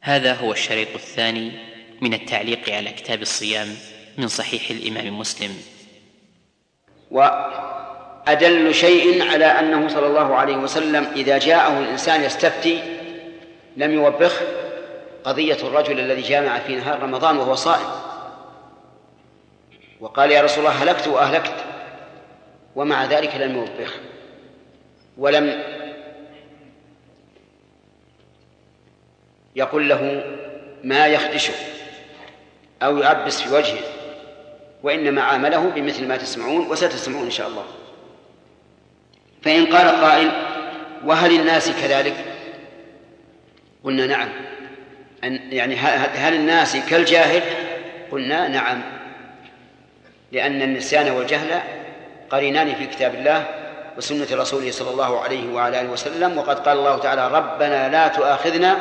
هذا هو الشريط الثاني من التعليق على كتاب الصيام من صحيح الإمام مسلم. وأدل شيء على أنه صلى الله عليه وسلم إذا جاءه الإنسان يستفتي لم يوبخ قضية الرجل الذي جامع في نهار رمضان وهو صائم وقال يا رسول الله هلكت وأهلكت، ومع ذلك لم يوبخ ولم يقل له ما يخدشه أو يعبس في وجهه، وإنما عامله بمثل ما تسمعون وستسمعون إن شاء الله. فإن قال قائل وهل الناس كذلك؟ قلنا نعم. يعني هل الناس كالجاهل؟ قلنا نعم، لأن النسيان والجهل قرينان في كتاب الله وسنة رسوله صلى الله عليه وعلى آله وسلم، وقد قال الله تعالى ربنا لا تؤاخذنا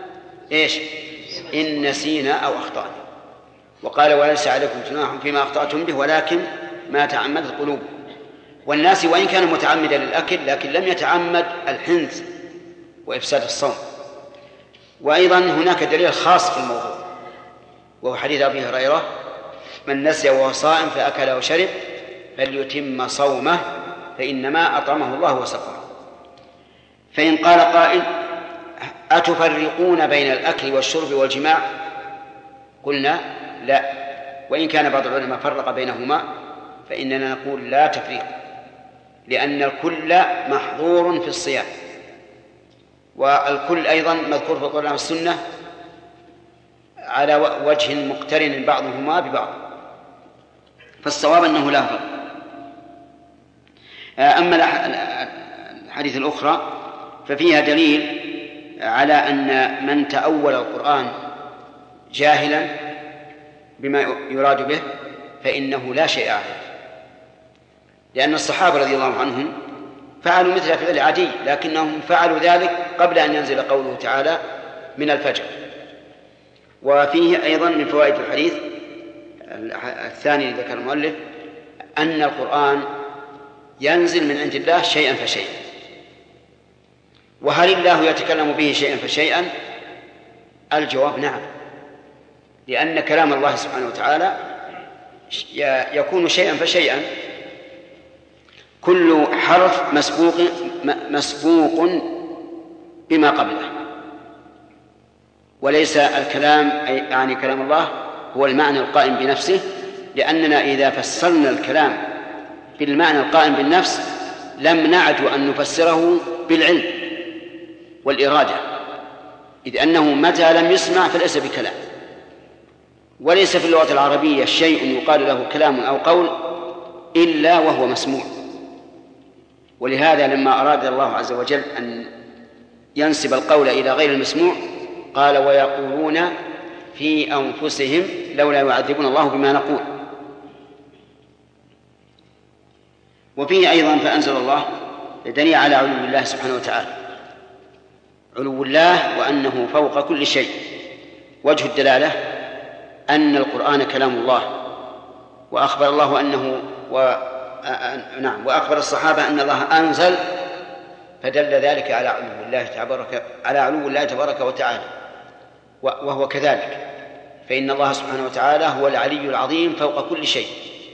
إن نسينا أو أخطأنا، وقال وليس عليكم جناح فيما أخطأتم به ولكن ما تعمدت قلوبكم. والناس وإن كان متعمدا للأكل لكن لم يتعمد الحنث وإفساد الصوم. وأيضا هناك دليل خاص في الموضوع وهو حديث أبي هريرة من نسي وهو صائم فأكل وشرب فليتم صومه فإنما أطعمه الله وسقاه. فإن قال قائل أتفرقون بين الأكل والشرب والجماع؟ قلنا لا، وإن كان بعض العلماء فرق بينهما فإننا نقول لا تفريق، لأن الكل محظور في الصيام، والكل أيضا مذكور في القرآن والسنة على وجه مقترن بعضهما ببعض، فالصواب أنه لا فرق. أما الحديث الأخرى ففيها دليل على أن من تأول القرآن جاهلا بما يراد به فإنه لا شيء عليه، لأن الصحابة رضي الله عنهم فعلوا مثل فعل عدي، لكنهم فعلوا ذلك قبل أن ينزل قوله تعالى من الفجر. وفيه أيضا من فوائد الحديث الثاني ذكر المؤلف أن القرآن ينزل من عند الله شيئا فشيئا. وهل الله يتكلم به شيئا فشيئا؟ الجواب نعم، لأن كلام الله سبحانه وتعالى يكون شيئا فشيئا، كل حرف مسبوق بما قبله، وليس الكلام يعني كلام الله هو المعنى القائم بنفسه، لأننا إذا فسرنا الكلام بالمعنى القائم بالنفس لم نعد أن نفسره بالعلم والإرادة، إذ أنه متى لم يسمع فليس بكلام. وليس في اللغة العربية شيء يقال له كلام أو قول إلا وهو مسموع. ولهذا لما أراد الله عز وجل أن ينسب القول إلى غير المسموع قال ويقولون في أنفسهم لولا يعذبون الله بما نقول. وفيه أيضا فأنزل الله دليل على علو الله سبحانه وتعالى، علو الله وأنه فوق كل شيء. وجه الدلالة أن القرآن كلام الله، وأخبر الله أنه وأخبر الصحابة أن الله أنزل، فدل ذلك على علو الله تبارك وتعالى، وهو كذلك، فإن الله سبحانه وتعالى هو العلي العظيم فوق كل شيء.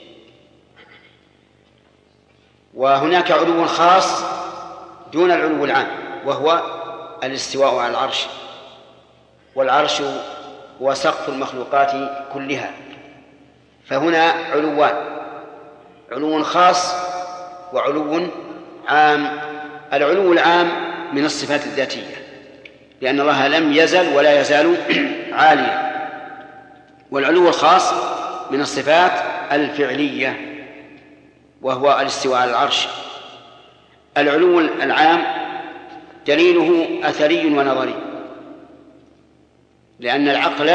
وهناك علو خاص دون العلو العام، وهو الاستواء على العرش، والعرش هو سقف المخلوقات كلها. فهنا علوان، علو خاص وعلو عام. العلو العام من الصفات الذاتية، لأن الله لم يزل ولا يزال عاليا. والعلو الخاص من الصفات الفعلية، وهو الاستواء على العرش. العلو العام دليله أثري ونظري، لأن العقل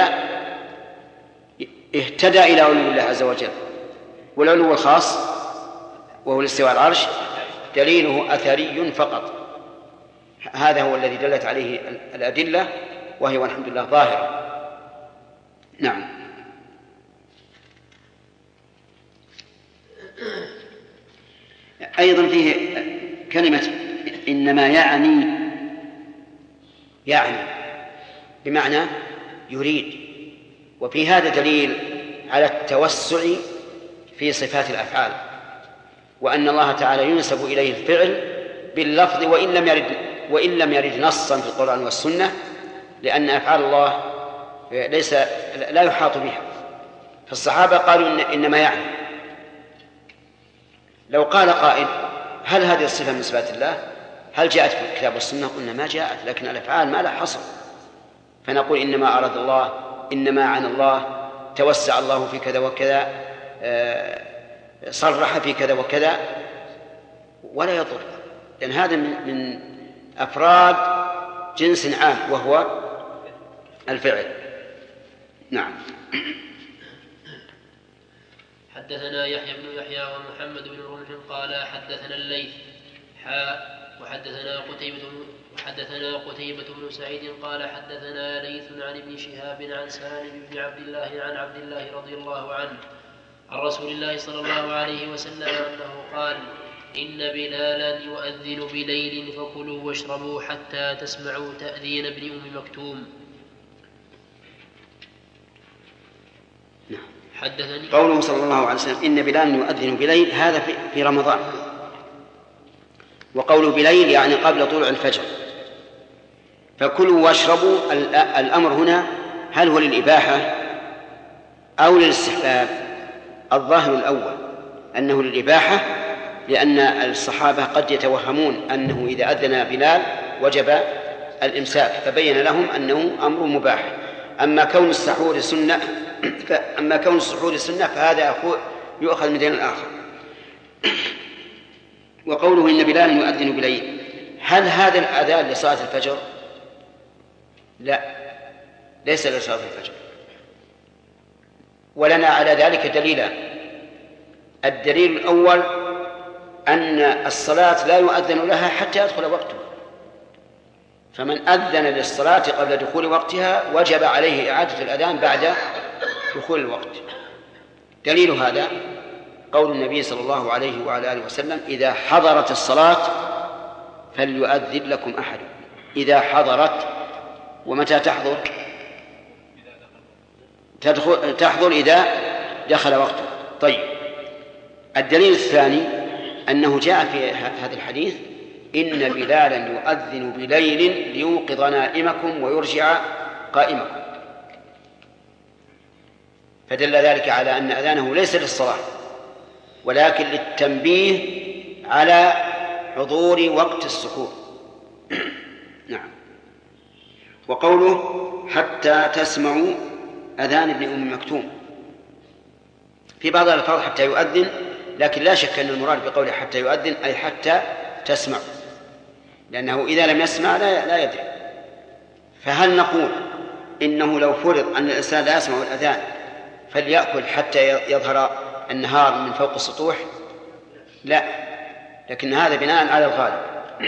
اهتدى إلى علو الله عز وجل. والعلو الخاص وهو الاستواء على العرش دليله أثري فقط. هذا هو الذي دلت عليه الأدلة، وهي والحمد لله ظاهرة. نعم. أيضا فيه كلمة إنما يعني بمعنى يريد. وفي هذا دليل على التوسع في صفات الأفعال، وأن الله تعالى ينسب إليه الفعل باللفظ وإن لم يرد نصا في القرآن والسنة، لأن أفعال الله لا يحاط بها. فالصحابة قالوا إنما يعني. لو قال قائل هل هذه الصفة من صفات الله؟ هل جاءت في الكتاب والسنة؟ قلنا ما جاءت، لكن الأفعال ما لها حصر، فنقول إنما أراد الله، إنما عن الله، توسع الله في كذا وكذا، صرح في كذا وكذا، ولا يضر، لأن هذا من أفراد جنس عام وهو الفعل. نعم. حدثنا يحيى بن يحيى ومحمد بن رمح قال حدثنا الليث وحدثنا قتيبة بن سعيد قال حدثنا ليث عن ابن شهاب عن سالم بن عبد الله عن عبد الله رضي الله عنه عن رسول الله صلى الله عليه وسلم أنه قال: إن بلالا يؤذن بليل فكلوا واشربوا حتى تسمعوا تأذين ابن أم مكتوم. حدثني قوله صلى الله عليه وسلم إن بلالا يؤذن بليل، هذا في رمضان، وقوله بليل يعني قبل طلوع الفجر. فكلوا واشربوا، الأمر هنا هل هو للإباحة أو للاستحباب؟ الظاهر الأول أنه للإباحة، لأن الصحابة قد يتوهمون أنه إذا أذن بلال وجب الإمساك، فبين لهم أنه أمر مباح. أما كون السحور سنة فهذا يؤخذ من دين الآخر. وقوله إن بلالا يؤذن بليل، هل هذا الأذان لصلاة الفجر؟ لا، ليس لصلاة الفجر، ولنا على ذلك دليلان. الدليل الأول أن الصلاة لا يؤذن لها حتى يدخل وقتها، فمن أذن للصلاة قبل دخول وقتها وجب عليه إعادة الأذان بعد دخول الوقت. دليل هذا قول النبي صلى الله عليه وعلى آله وسلم: إذا حضرت الصلاة فليؤذن لكم أحد. إذا حضرت، ومتى تحضر؟ تحضر إذا دخل وقته. طيب، الدليل الثاني أنه جاء في هذا الحديث: إن بلالا يؤذن بليل ليوقظ نائمكم ويرجع قائمكم. فدل ذلك على أن أذانه ليس للصلاة ولكن للتنبيه على حضور وقت السحور. نعم. وقوله حتى تسمعوا أذان ابن أم مكتوم، في بعض الألفاظ حتى يؤذن، لكن لا شك أن المراد بقوله حتى يؤذن أي حتى تسمع، لأنه إذا لم يسمع لا يدري. فهل نقول إنه لو فرض أن الإنسان لا يسمع الأذان فليأكل حتى يظهر النهار من فوق السطوح؟ لا، لكن هذا بناء على الغالب.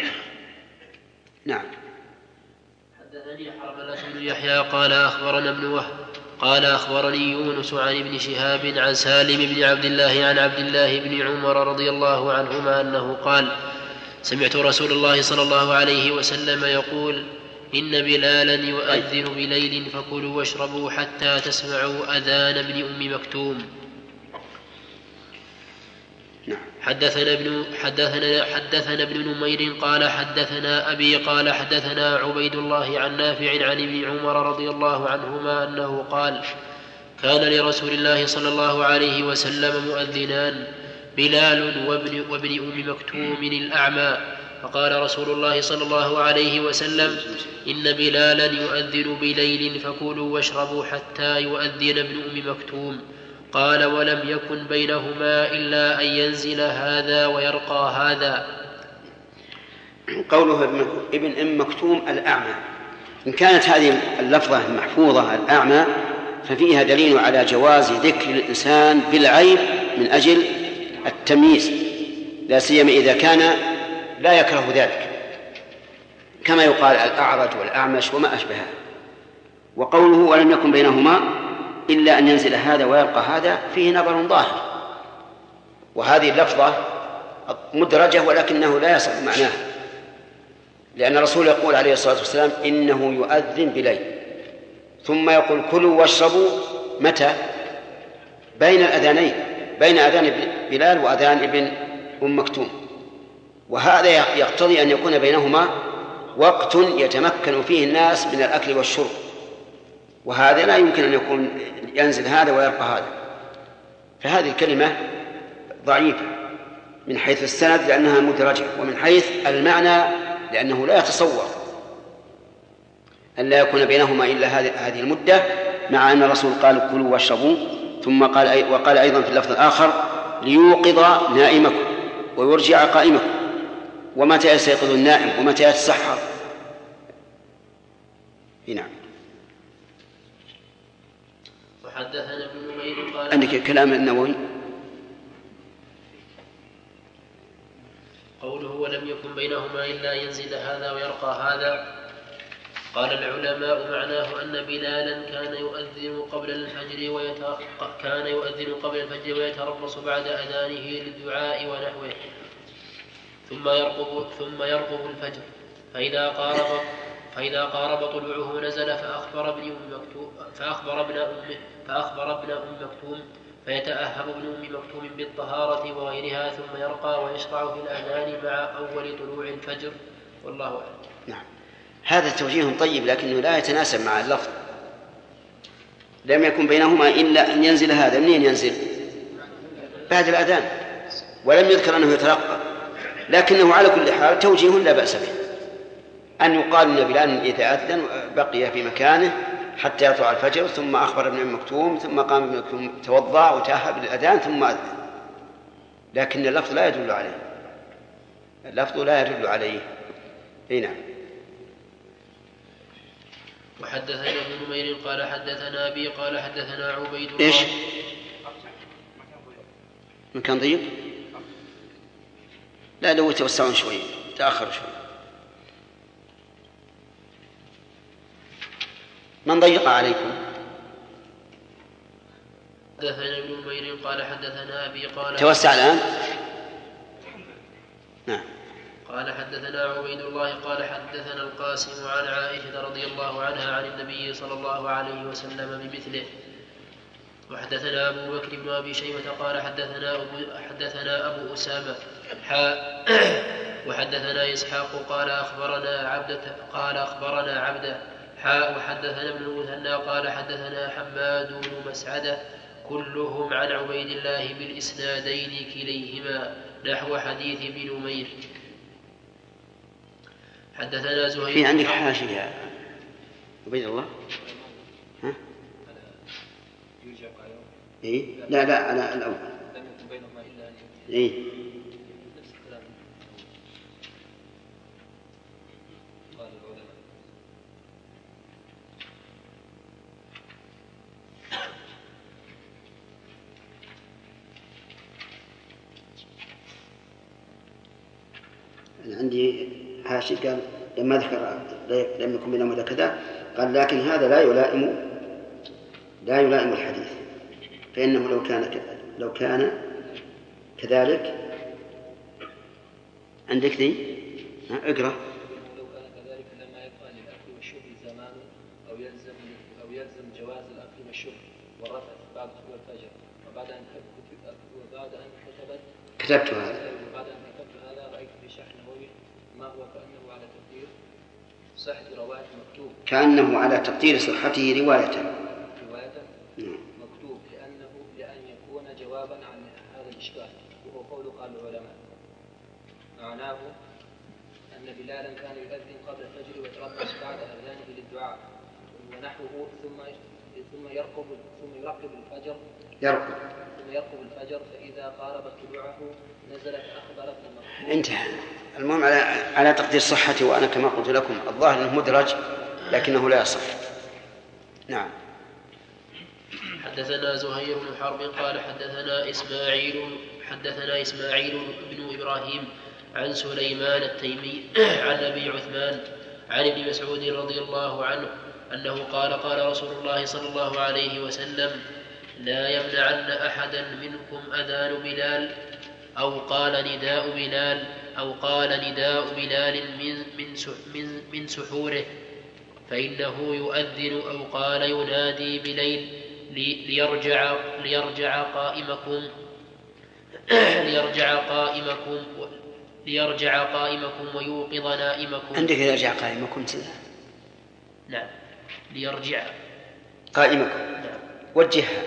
نعم. حدثني حرملة بن يحيى قال أخبرنا ابن وهب قال أخبرني يونس عن ابن شهاب عن سالم بن عبد الله عن عبد الله بن عمر رضي الله عنهما أنه قال: سمعت رسول الله صلى الله عليه وسلم يقول: إن بلالا يؤذن بليل فكلوا واشربوا حتى تسمعوا أذان ابن أم مكتوم. حدثنا ابن نمير قال حدثنا أبي قال حدثنا عبيد الله عن نافع عن ابن عمر رضي الله عنهما أنه قال: كان لرسول الله صلى الله عليه وسلم مؤذنان، بلال وابن أم مكتوم الأعمى، فقال رسول الله صلى الله عليه وسلم: إن بلالا يؤذن بليل فكلوا واشربوا حتى يؤذن ابن أم مكتوم. قال: ولم يكن بينهما إلا أن ينزل هذا ويرقى هذا. قوله ابن أم مكتوم الأعمى، إن كانت هذه اللفظة المحفوظة الأعمى ففيها دليل على جواز ذكر الإنسان بالعيب من أجل التمييز، لا سيما إذا كان لا يكره ذلك، كما يقال الأعرج والأعمش وما أشبهه. وقوله ولم يكن بينهما إلا أن ينزل هذا ويلقى هذا فيه نظر ظاهر، وهذه اللفظة مدرجة ولكنه لا يصح معناها، لأن الرسول يقول عليه الصلاة والسلام: إنه يؤذن بليل، ثم يقول كلوا واشربوا متى؟ بين الأذانين، بين أذان بلال وأذان ابن أم مكتوم، وهذا يقتضي أن يكون بينهما وقت يتمكن فيه الناس من الأكل والشرب، وهذا لا يمكن أن يكون ينزل هذا ويرقى هذا. فهذه الكلمة ضعيفة من حيث السند لأنها مدرجة، ومن حيث المعنى لأنه لا يتصور أن لا يكون بينهما إلا هذه المدة، مع أن الرسول قال كلوا واشربوا، ثم وقال أيضا في اللفظ الآخر ليوقظ نائمكم ويرجع قائمكم. ومتى يستيقظ النائم ومتى يتسحر؟ نعم. وحدثنا ابن نمير قال عندك كلام النووي قوله ولم يكن بينهما إلا ينزل هذا ويرقى هذا. قال العلماء معناه أن بلالا كان يؤذن قبل الفجر ويتربص بعد أذانه للدعاء ونحوه، ثم يرقب الفجر، فإذا قارب طلوعه نزل فأخبر ابن أم مكتوم فيتأهب ابن أم مكتوم بالطهارة وغيرها، ثم يرقى ويشرع في الأذان مع أول طلوع الفجر، والله أعلم. نعم. هذا توجيه طيب لكنه لا يتناسب مع اللفظ. لم يكن بينهما إلا أن ينزل هذا. منين ينزل؟ بعد الأذان، ولم يذكر أنه يترقى، لكنه على كل حال توجيه لا بأس به، أن يقال أن بلال إذا أذن بقي في مكانه حتى يطلع الفجر، ثم أخبر ابن أم مكتوم، ثم قام ابن مكتوم توضأ وتأهب للأذان ثم أذن، لكن اللفظ لا يدل عليه. اللفظ لا يدل عليه. نعم. وحدثنا ابن نمير قال حدثنا أبي قال حدثنا عبيد الله. إيش؟ مكان ضيق؟ لا، لو توسعون شوي، تأخر شوي. من ضيق عليكم؟ حدثنا ابن نمير قال حدثنا أبي قال توسع الآن. نعم. قال حدثنا عبيد الله قال حدثنا القاسم عن عائشة رضي الله عنها عن النبي صلى الله عليه وسلم بمثله. وحدثنا أبو بكر بن أبي شيبة قال حدثنا أبو أسامة وحدثنا إسحاق قال أخبرنا عبده وحدثنا ابن المثنى قال حدثنا حماد بن مسعدة كلهم عن عبيد الله بالإسنادين كليهما نحو حديث ابن نمير. حدثنا زهير. في عندك حاشية عبيد الله؟ ها؟ إيه؟ لا أنا الأول. إيه؟ عندي حاشي قال لما ذكر لم يكن بينهما إلا كذا، قال لكن هذا لا يلائم الحديث، فإنه لو كان كذلك. عندك ذي اقرأ. لو كان كذلك لما يبقى للأكل والشرب زمان أو يلزم جواز الأكل والشرب والرفث بعد طلوع الفجر، وبعد أن كتبت هذا رأيت في شرح النووي ما هو كأنه على تقدير صحة رواية مكتوب، كأنه على تقدير صحته رواية مكتوب لأن يكون جوابا عن هذا الإشكال، وهو قول قال العلماء معناه أن بلالا كان يؤذن قبل الفجر ويتربص بعد أذانه للدعاء ونحوه، ثم يرقب الفجر فإذا قارب طلوعه نزل فأخبر ابن مكتوم. انتهى. المهم على تقدير صحته، وأنا كما قلت لكم الظاهر أنه مدرج لكنه لا يصح. نعم. حدثنا زهير بن حرب قال حدثنا إسماعيل بن إبراهيم عن سليمان التيمي عن أبي عثمان عن ابن مسعود رضي الله عنه أنه قال رسول الله صلى الله عليه وسلم لا يمنعن أحدا منكم أذان بلال أو قال نداء بلال من سحوره فإنه يؤذن أو قال ينادي بليل ليرجع قائمكم ويوقظ نائمكم. عندك يرجع قائمكم. نعم، ليرجع قائمكم. نعم. وجهها.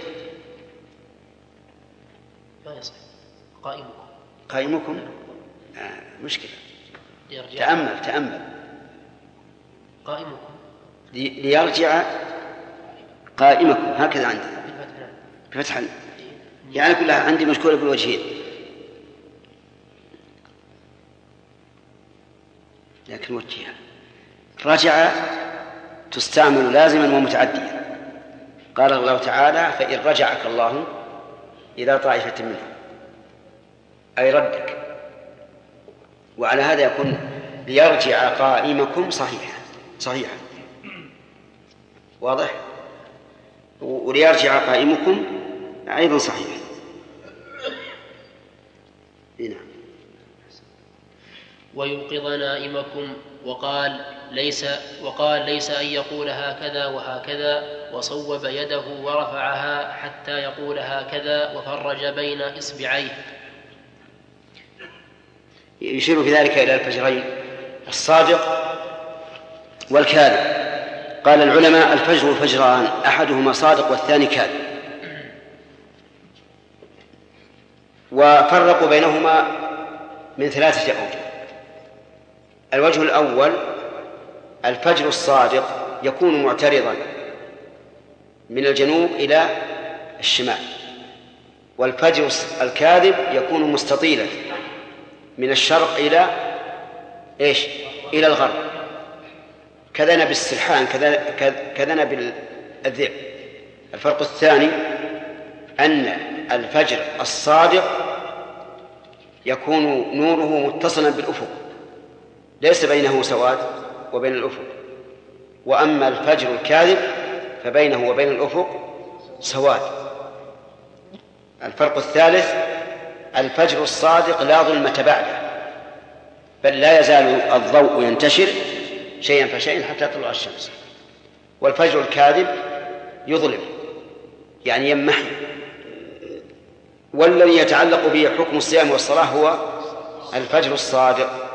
ما يصح. قائمكم. مشكلة. ليرجع. تأمل. قائمكم. ليرجع قائمكم، هكذا عندي بفتح يعني كلها عندي مشكولة بالوجهين، لكن وجهها. رجع تستعمل لازما ومتعديا. قال الله تعالى: فإن رجعك الله إلى طائفة منهم، أي ردك. وعلى هذا يكون ليرجع قائمكم صحيحا. واضح؟ وليرجع قائمكم أيضا صحيح. هنا. ويوقظ نائمكم. وقال ليس أن يقول هكذا وهكذا، وصوب يده ورفعها حتى يقول هكذا وفرج بين إصبعيه. يشير في ذلك إلى الفجرين، الصادق والكاذب. قال العلماء: الفجر فجران، أحدهما صادق والثاني كاذب. وفرقوا بينهما من 3 أوجه. الوجه الأول: الفجر الصادق يكون معترضا من الجنوب إلى الشمال، والفجر الكاذب يكون مستطيلا من الشرق إلى إلى الغرب، كذنب السرحان، كذنب الذئب. الفرق الثاني أن الفجر الصادق يكون نوره متصلا بالأفق، ليس بينه سواد وبين الأفق. وأما الفجر الكاذب فبينه وبين الأفق سواد. الفرق الثالث: الفجر الصادق لا ظلمة بعده، بل لا يزال الضوء ينتشر شيئا فشيئا حتى تطلع الشمس. والفجر الكاذب يظلم، يعني يمحي. والذي يتعلق به حكم الصيام والصلاة هو الفجر الصادق.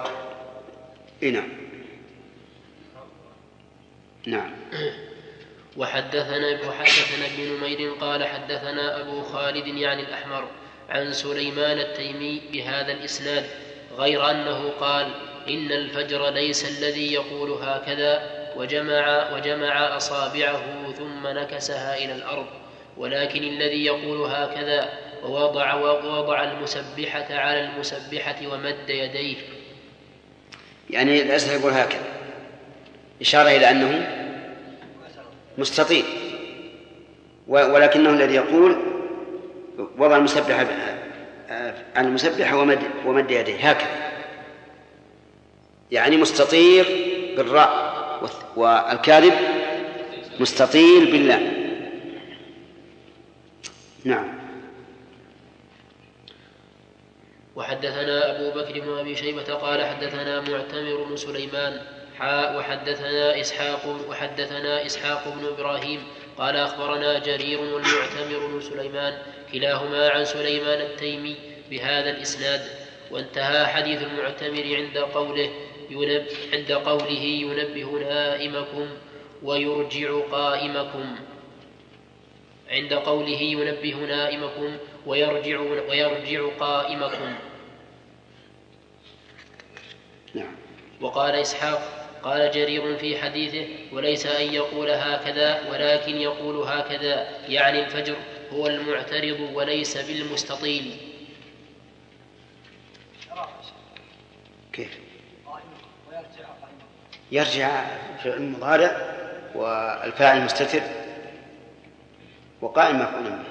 نعم. وحدثنا ابن نمير قال حدثنا أبو خالد يعني الأحمر عن سليمان التيمي بهذا الإسناد، غير أنه قال: إن الفجر ليس الذي يقول هكذا وجمع أصابعه ثم نكسها إلى الأرض، ولكن الذي يقول هكذا ووضع المسبحة على المسبحة ومد يديه. يعني الأسهل يقول هكذا، إشارة إلى أنه مستطيل، ولكنه الذي يقول وضع المسبحة على المسبحة ومد يديه هكذا، يعني مستطيل بالراء، والكاذب مستطيل بالله. نعم. وحدثنا أبو بكر بن أبي شيبة قال حدثنا معتمر بن سليمان وحدثنا إسحاق بن إبراهيم قال أخبرنا جرير والمعتمر بن سليمان كلاهما عن سليمان التيمي بهذا الإسناد. وانتهى حديث المعتمر عند قوله ينبه نائمكم ويرجع قائمكم، عند قوله ينبه نائمكم ويرجع قائمكم. نعم. وقال إسحاق قال جرير في حديثه: وليس أن يقول هكذا ولكن يقول هكذا، يعني الفجر هو المعترض وليس بالمستطيل. كيف؟ يرجع في المضارع والفاعل مستتر وقائم مفعول به.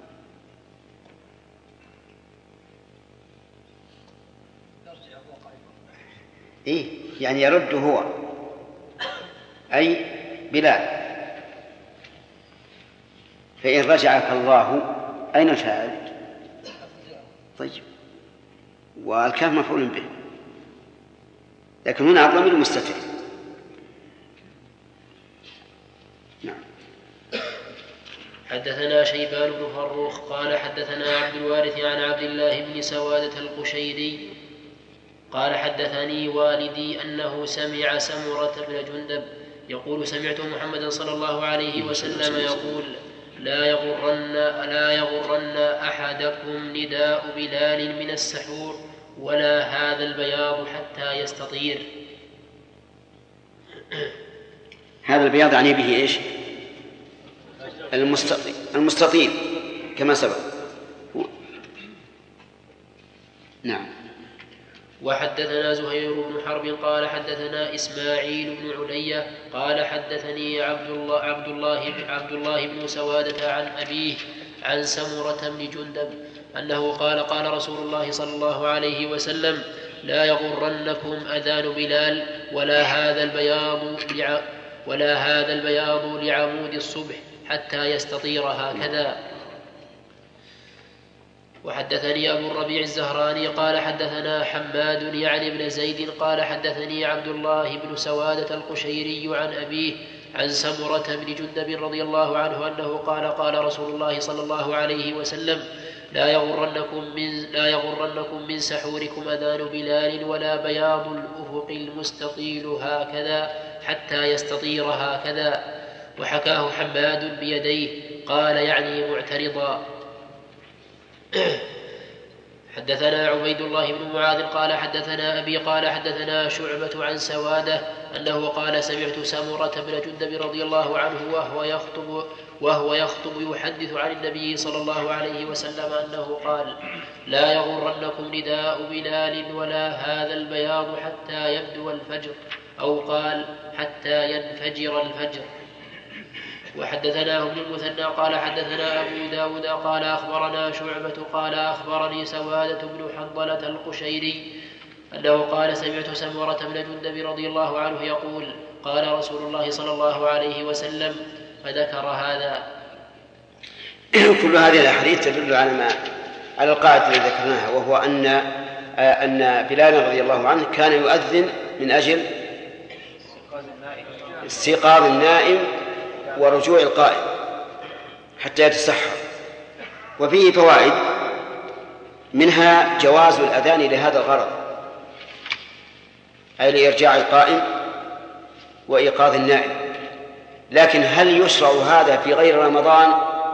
يعني يرد هو، أي بلال. فإن رجعك الله، أين الفاعل؟ طيب، والكاف مفعول به، لكن هنا الضمير مستتر. حدثنا شيبان بن فروخ قال حدثنا عبد الوارث عن عبد الله بن سوادة القشيري قال حدثني والدي أنه سمع سمرة بن جندب يقول سمعت محمدا صلى الله عليه وسلم يقول لا يغرن أحدكم نداء بلال من السحور ولا هذا البياض حتى يستطير. هذا البياض يعني به إيش؟ المستطيل كما سبق. نعم. وحدثنا زهير بن حرب قال حدثنا إسماعيل بن علية قال حدثني عبد الله بن سوادة عن أبيه عن سمرة بن جندب أنه قال قال رسول الله صلى الله عليه وسلم لا يغرنكم أذان بلال ولا هذا البياض لعمود الصبح حتى يستطير هكذا. وحدثني أبو الربيع الزهراني قال حدثنا حماد يعني بن زيد قال حدثني عبد الله بن سوادة القشيري عن أبيه عن سمرة بن جندب رضي الله عنه أنه قال قال رسول الله صلى الله عليه وسلم لا يغرنكم من سحوركم أذان بلال ولا بياض الأفق المستطيل هكذا حتى يستطير هكذا. وحكاه حماد بيديه قال يعني معترضا. حدثنا عبيد الله بن معاذ قال حدثنا أبي قال حدثنا شعبة عن سوادة أنه قال سمعت سمرة بن جندب رضي الله عنه وهو يخطب يحدث عن النبي صلى الله عليه وسلم أنه قال لا يغرنكم نداء بلال ولا هذا البياض حتى يبدو الفجر أو قال حتى ينفجر الفجر. وحدثنا ابن المثنى قال حدثنا أبو داود قال أخبرنا شعبة قال أخبرني سوادة بن حنظلة القشيري أنه قال سمعت سمرة بن جندب رضي الله عنه يقول قال رسول الله صلى الله عليه وسلم فذكر هذا. كل هذه الأحاديث تدل على القاعدة التي ذكرناها، وهو أن بلال رضي الله عنه كان يؤذن من أجل استيقاظ النائم ورجوع القائم حتى يتسحر. وفيه فوائد، منها جواز الأذان لهذا الغرض، أي لإرجاع القائم وإيقاظ النائم. لكن هل يشرع هذا في غير رمضان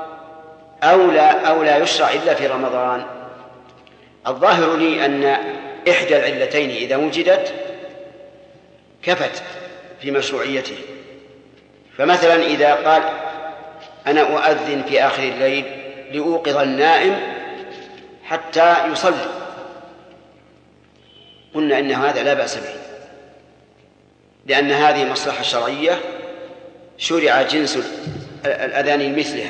أو لا يشرع إلا في رمضان؟ الظاهر لي أن إحدى العلتين إذا وجدت كفت في مشروعيته. فمثلا إذا قال أنا أؤذن في آخر الليل لأوقظ النائم حتى يصلي، قلنا إن هذا لا بأس به، لأن هذه مصلحة شرعية شرع جنس الأذان مثلها.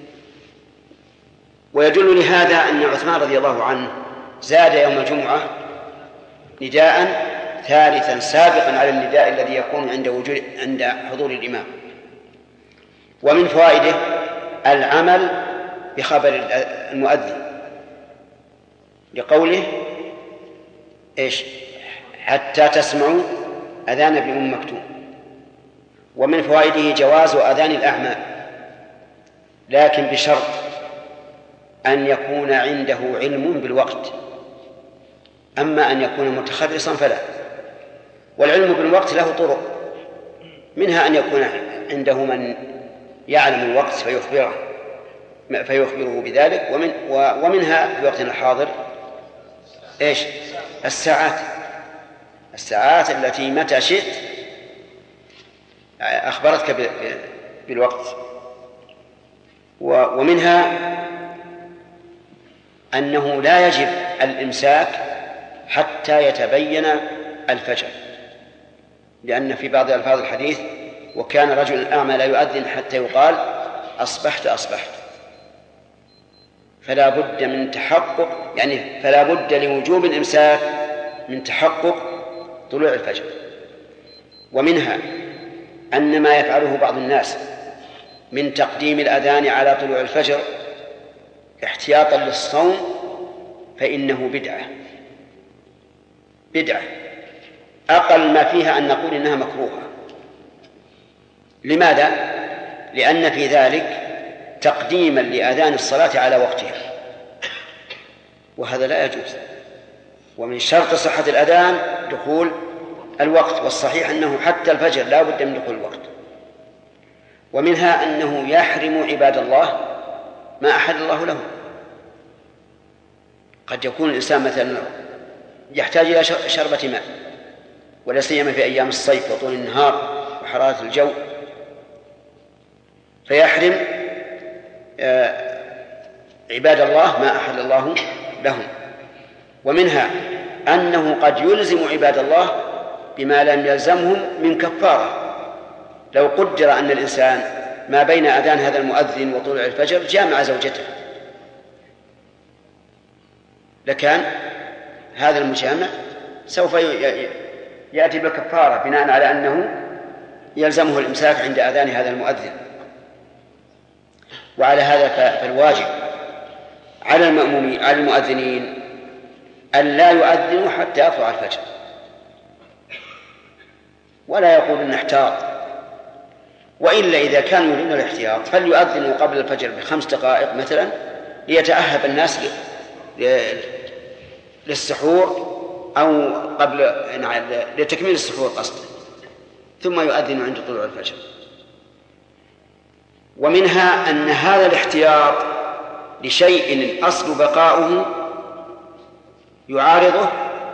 ويدل لهذا أن عثمان رضي الله عنه زاد يوم الجمعة نداء ثالثا سابقا على النداء الذي يكون عند حضور الإمام. ومن فوائده العمل بخبر المؤذن لقوله إيش حتى تسمعوا أذان ابن أم مكتوم. ومن فوائده جواز أذان الأعمى، لكن بشرط أن يكون عنده علم بالوقت، أما أن يكون متخرصا فلا. والعلم بالوقت له طرق، منها أن يكون عنده من يعلم الوقت فيخبره بذلك، ومنها في وقتنا الحاضر إيش الساعات التي متى شئت أخبرتك بالوقت. ومنها أنه لا يجب الإمساك حتى يتبين الفجر، لأن في بعض ألفاظ الحديث وكان رجل أعمى لا يؤذن حتى يقال أصبحت. فلا بد من تحقق، يعني فلا بد لوجوب الإمساك من تحقق طلوع الفجر. ومنها أن ما يفعله بعض الناس من تقديم الأذان على طلوع الفجر احتياطا للصوم فإنه بدعة أقل ما فيها أن نقول إنها مكروهة. لماذا؟ لأن في ذلك تقديما لأذان الصلاة على وقتها، وهذا لا يجوز. ومن شرط صحة الأذان دخول الوقت، والصحيح أنه حتى الفجر لا بد من دخول الوقت. ومنها أنه يحرم عباد الله ما أحل الله له. قد يكون الإنسان مثلا يحتاج إلى شربة ماء، ولا سيما في أيام الصيف وطول النهار وحرارة الجو، فيحرم عباد الله ما أحل الله لهم. ومنها أنه قد يلزم عباد الله بما لم يلزمهم من كفارة. لو قدر أن الإنسان ما بين أذان هذا المؤذن وطلوع الفجر جامع زوجته، لكان هذا المجامع سوف يأتي بالكفارة بناء على أنه يلزمه الإمساك عند أذان هذا المؤذن. وعلى هذا فالواجب على المؤذنين أن لا يؤذنوا حتى يطلع الفجر، ولا يقولون احتاط. وإلا إذا كانوا يريدون الاحتياط فليؤذنوا قبل الفجر ب5 دقائق مثلا، ليتأهب الناس للسحور أو قبل لتكميل السحور قصد، ثم يؤذن عند طلوع الفجر. ومنها أن هذا الاحتياط لشيء الأصل بقاؤه يعارضه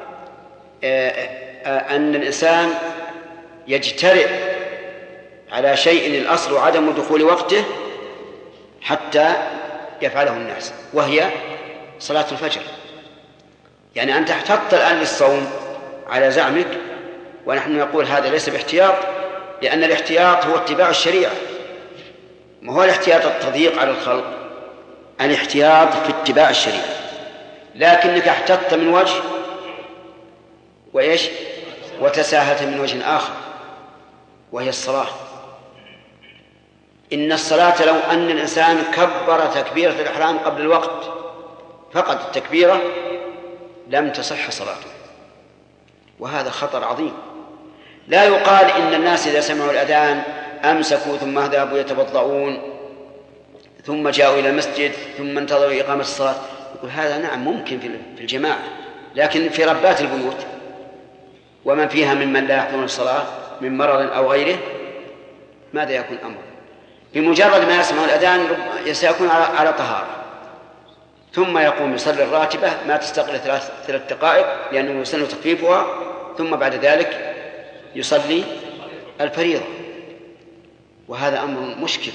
أن الإنسان يجترئ على شيء الأصل عدم دخول وقته حتى يفعله الناس، وهي صلاة الفجر. يعني أنت احتطت الآن للصوم على زعمك، ونحن نقول هذا ليس باحتياط، لأن الاحتياط هو اتباع الشريعة، ما هو الاحتياط التضييق على الخلق، الاحتياط في اتباع الشريعة. لكنك احتطت من وجه وإيش وتساهلت من وجه آخر، وهي الصلاة. إن الصلاة لو أن الإنسان كبر تكبيرة الإحرام قبل الوقت فقط التكبيرة لم تصح صلاته، وهذا خطر عظيم. لا يقال إن الناس إذا سمعوا الأذان أمسكوا ثم ذهبوا يتوضؤون ثم جاءوا إلى المسجد ثم انتظروا إقامة الصلاة. يقول هذا نعم ممكن في الجماعة، لكن في ربات البيوت ومن فيها ممن لا يحضرون الصلاة من مرض أو غيره ماذا يكون أمر؟ بمجرد ما يسمع الأذان سيكون على طهارة، ثم يقوم يصلي الراتبة ما تستقل 3 دقائق لأنه يسن تخفيفها، ثم بعد ذلك يصلي الفريضة، وهذا أمر مشكل.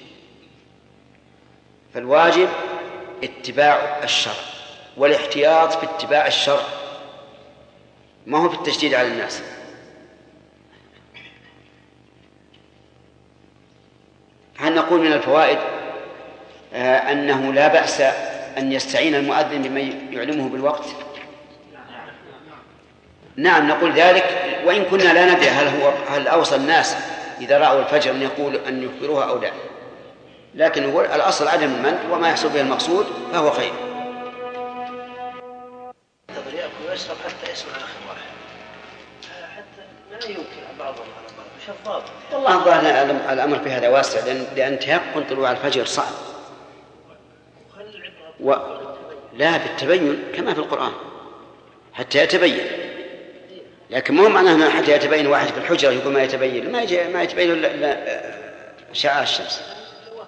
فالواجب اتباع الشرع والاحتياط في اتباع الشرع، ما هو في التشديد على الناس. هل نقول من الفوائد أنه لا بأس أن يستعين المؤذن بمن يعلمه بالوقت؟ نعم نقول ذلك، وإن كنا لا ندري هل أوصى الناس إذا رأوا الفجر أن يخبروها أو لا، لكن هو الأصل عدم المنع، وما يحصل به المقصود فهو خير. يشرب حتى يسمع آخر واحد، حتى لا يمكن بعضهم على بعض شفاف. والله ظاهر الأمر في هذا واسع، لأن تيقن طلوع الفجر صعب. لا بالتبين كما في القرآن حتى يتبين، لكن مو معناه حتى يتبين واحد في الحجرة يقول ما يتبين، ما يتبين إلا شعاع الشمس.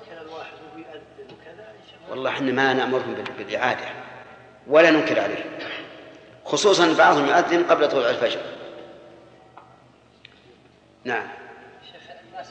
والله إحنا ما نأمرهم بالإعادة ولا ننكر عليه، خصوصا بعضهم يؤذن قبل طلوع الفجر. نعم. شيخ الناس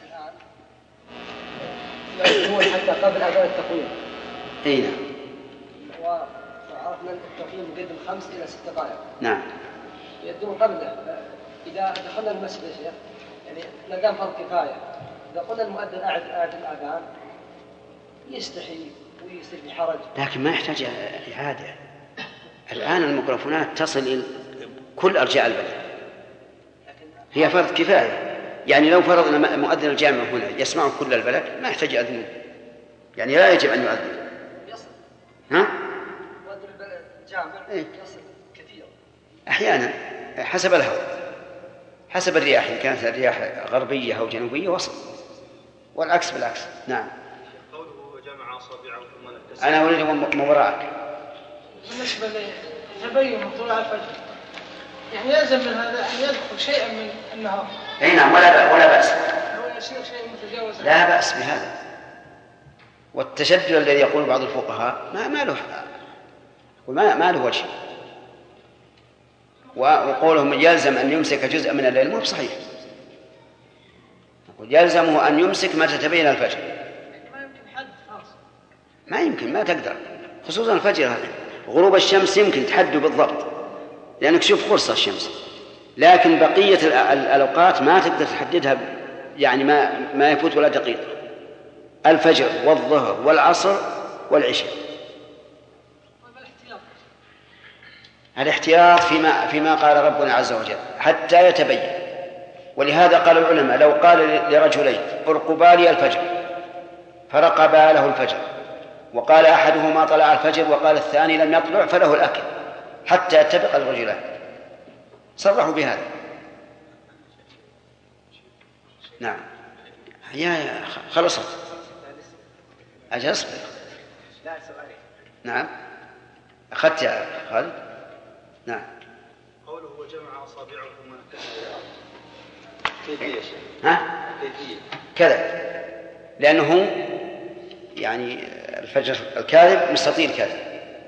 الآن يقول حتى قبل أذان التقويم. أي نعم. وعرفنا التقويم يقدم 5 إلى 6 دقائق. نعم. يدون قبله. إذا دخلنا المسجد يا شيخ يعني الأذان فرض كفاية، إذا قلنا المؤذن أعد الأذان يستحي ويصير بحرج. لكن ما يحتاج إعادة. الآن الميكروفونات تصل إلى كل أرجاء البلد، هي فرض كفاية. يعني لو فرضنا مؤذن الجامع هنا يسمع كل البلد ما يحتاج يؤذن، يعني لا يجب أن يؤذن. ها؟ مؤذن الجامع يصل كثير أحيانا حسب الهواء، حسب الرياح، إن كانت الرياح غربية أو جنوبية وصل، والعكس بالعكس. نعم. قوله وجمع أصابعه ثم نكسر. أنا أريد مبارك. بالنسبة لتبين طلوع الفجر يعني يلزم من هذا أن يدخل شيئا من النهار. أي نعم ولا بأس. هو يصير شيء متجاوز. لا بأس بهذا. والتشدد الذي يقول بعض الفقهاء ما له وجه. وقولهم يلزم أن يمسك جزءا من الليل مو بصحيح. يلزمه أن يمسك متى تبين الفجر. ما يمكن حد خاص. ما يمكن، ما تقدر، خصوصا الفجر هذا. غروب الشمس يمكن تحدد بالضبط لأنك تشوف قرص الشمس، لكن بقية الأوقات ما تقدر تحددها، يعني ما يفوت ولا دقيقة. الفجر والظهر والعصر والعشاء. الاحتياط فيما قال ربنا عز وجل حتى يتبين. ولهذا قال العلماء لو قال لرجلين ارقبا لي الفجر فرقبا له الفجر، وقال أحدهما طلع الفجر وقال الثاني لم يطلع، فله الأكل حتى يتفق الرجلان، صرحوا بهذا. نعم هي خلصت. أجل أصبر. نعم أخذت يا خالد. نعم. قوله وجمع أصابعه ثم نكسر كيفية شيء. ها؟ كيفية. كذب، لأنه يعني الفجر الكاذب مستطيل كاذب.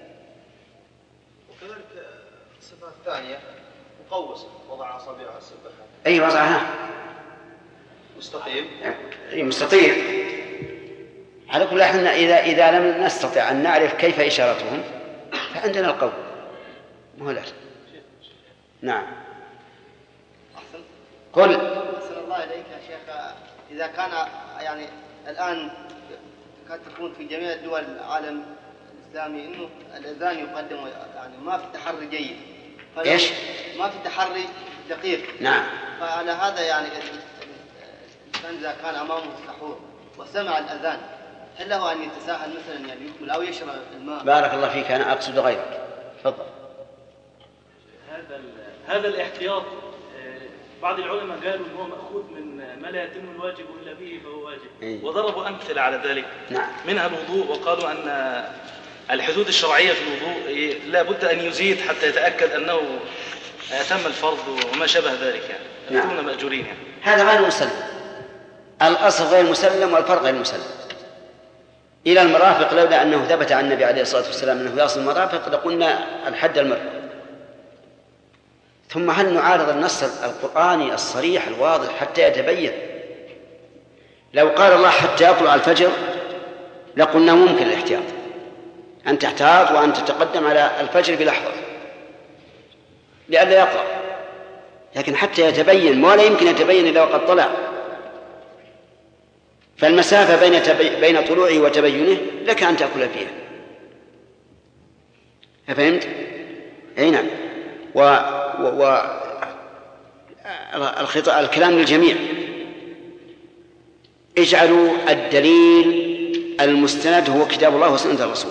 وكذلك الصفة الثانية مقوس، وضع أصابعه على السبحة. أي وضعها مستقيم. أي مستطيل. على كل حال إذا لم نستطع أن نعرف كيف إشارتهم فعندنا القول مو لازم. نعم. أحسن. قل. أحسن الله إليك يا شيخ. إذا كان يعني الآن قد تكون في جميع دول العالم الإسلامي إنه الأذان يقدم يعني ما في تحري جيد. إيش؟ ما في تحري دقيق. نعم. فعلى هذا يعني الإنسان إذا كان أمامه السحور وسمع الأذان هل له أن يتساهل مثلا يعني يكمل أو يشرب الماء؟ بارك الله فيك، أنا أقصد غيرك. تفضل. هذا الاحتياط بعض العلماء قالوا إن هو مأخوذ من ما لا يتم الواجب إلا به فهو واجب. وضربوا أمثلة على ذلك. نعم. منها الوضوء، وقالوا أن الحدود الشرعية في الوضوء لا بد أن يزيد حتى يتأكد أنه تم الفرض وما شبه ذلك يعني. نعم. يكونون مأجورين يعني. هذا غير مسلم. الأصل غير مسلم والفرق غير مسلم. إلى المرافق لولا أنه ثبت عن النبي عليه الصلاة والسلام أنه يصل المرافق لقلنا الحد المرفق. ثم هل نعارض النص القرآني الصريح الواضح حتى يتبين؟ لو قال الله حتى يطلع الفجر لقلنا ممكن الاحتياط، أن تحتاط وأن تتقدم على الفجر بلحظة لئلا يطلع، لكن حتى يتبين ولا يمكن يتبين إلا وقد طلع. فالمسافة بين طلوعه وتبينه لك أن تأكل فيها. فهمت؟ أي نعم. الكلام للجميع. اجعلوا الدليل المستند هو كتاب الله وسنة الرسول،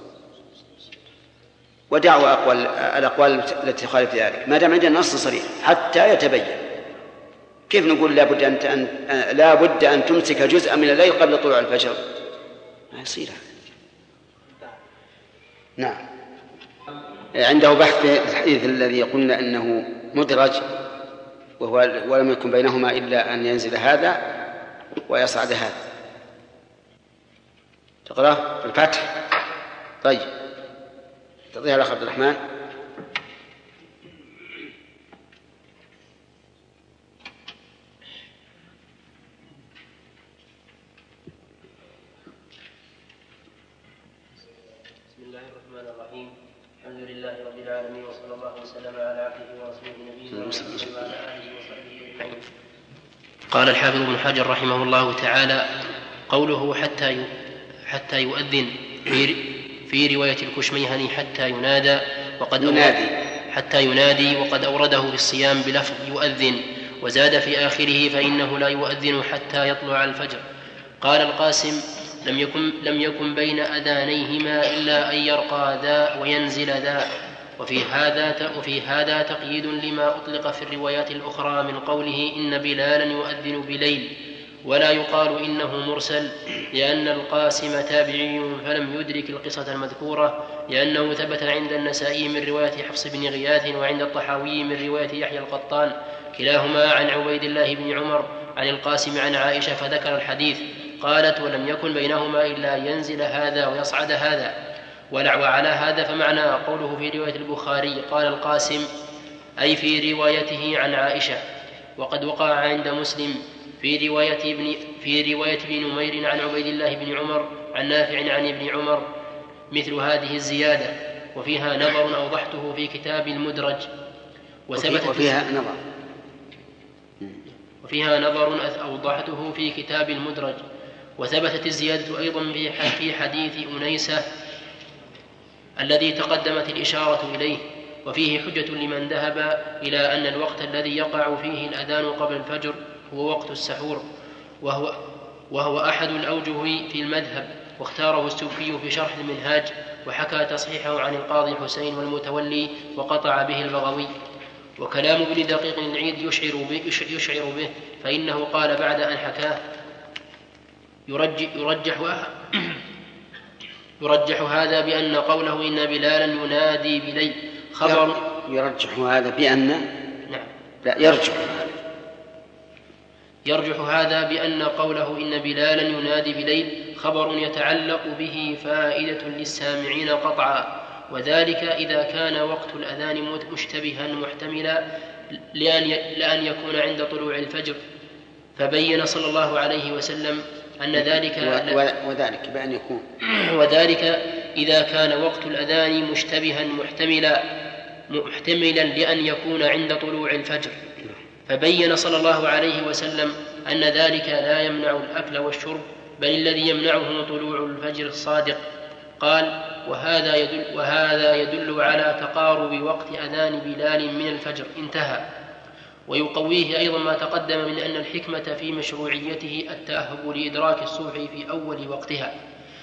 ودعوا الأقوال التي تخالف ذلك ما دام عندنا نص صريح حتى يتبين. كيف نقول لا بد أن تمسك جزءا من الليل قبل طلوع الفجر؟ ما يصير. نعم. عنده بحث في الحديث الذي قلنا أنه مدرج ولم يكن بينهما إلا أن ينزل هذا ويصعد هذا. تقرأ في الفتح. طيب تضيع الأخ عبد الرحمن. بسم الله الرحمن الرحيم. الحمد لله رب العالمين وصلى الله وسلم على عبده ورسوله نبينا محمد وعلى آله وصحبه أجمعين. قال الحافظ ابن حجر رحمه الله تعالى: قوله حتى يؤذن في رواية الكشميهني حتى ينادي وقد أورده بالصيام بلفظ يؤذن، وزاد في آخره فإنه لا يؤذن حتى يطلع الفجر. قال القاسم: لم يكن بين أذانيهما إلا أن يرقى ذا وينزل ذا. وفي هذا تقييد لما أطلق في الروايات الأخرى من قوله إن بلالا يؤذن بليل، ولا يقال إنه مرسل لأن القاسم تابعي فلم يدرك القصة المذكورة، لأنه ثبت عند النسائي من رواية حفص بن غياث وعند الطحاوي من رواية يحيى القطان كلاهما عن عبيد الله بن عمر عن القاسم عن عائشة فذكر الحديث. قالت: ولم يكن بينهما إلا ينزل هذا ويصعد هذا. وعلى هذا فمعنى قوله في رواية البخاري قال القاسم أي في روايته عن عائشة. وقد وقع عند مسلم في رواية ابن نمير عن عبيد الله بن عمر عن نافع عن ابن عمر مثل هذه الزيادة، وفيها نظر أوضحته في كتاب المدرج وفيها نظر أوضحته في كتاب المدرج. وثبتت الزيادة أيضا في حديث أنيسة الذي تقدمت الإشارة إليه، وفيه حجة لمن ذهب إلى أن الوقت الذي يقع فيه الأذان قبل الفجر هو وقت السحور، وهو أحد الأوجه في المذهب، واختاره السوفي في شرح المنهاج، وحكى تصحيحه عن القاضي حسين والمتولي وقطع به البغوي. وكلام ابن دقيق العيد يشعر به، فإنه قال بعد أن حكاه: يرجح هذا بأن قوله إن بلالا ينادي بليل خبر. يرجح هذا بأن نعم. لا يرجح هذا بأن قوله إن بلالا ينادي بليل خبر يتعلق به فائدة للسامعين قطعا، وذلك إذا كان وقت الأذان مشتبها محتملا لأن يكون عند طلوع الفجر، فبين صلى الله عليه وسلم أن ذلك وذلك بأن يكون وذلك إذا كان وقت الأذان مشتبها محتملا لأن يكون عند طلوع الفجر، فبين صلى الله عليه وسلم أن ذلك لا يمنع الأكل والشرب، بل الذي يمنعه طلوع الفجر الصادق. قال: وهذا يدل على تقارب وقت أذان بلال من الفجر. انتهى. ويقويه أيضا ما تقدم من أن الحكمة في مشروعيته التأهب لإدراك الصبح في أول وقتها،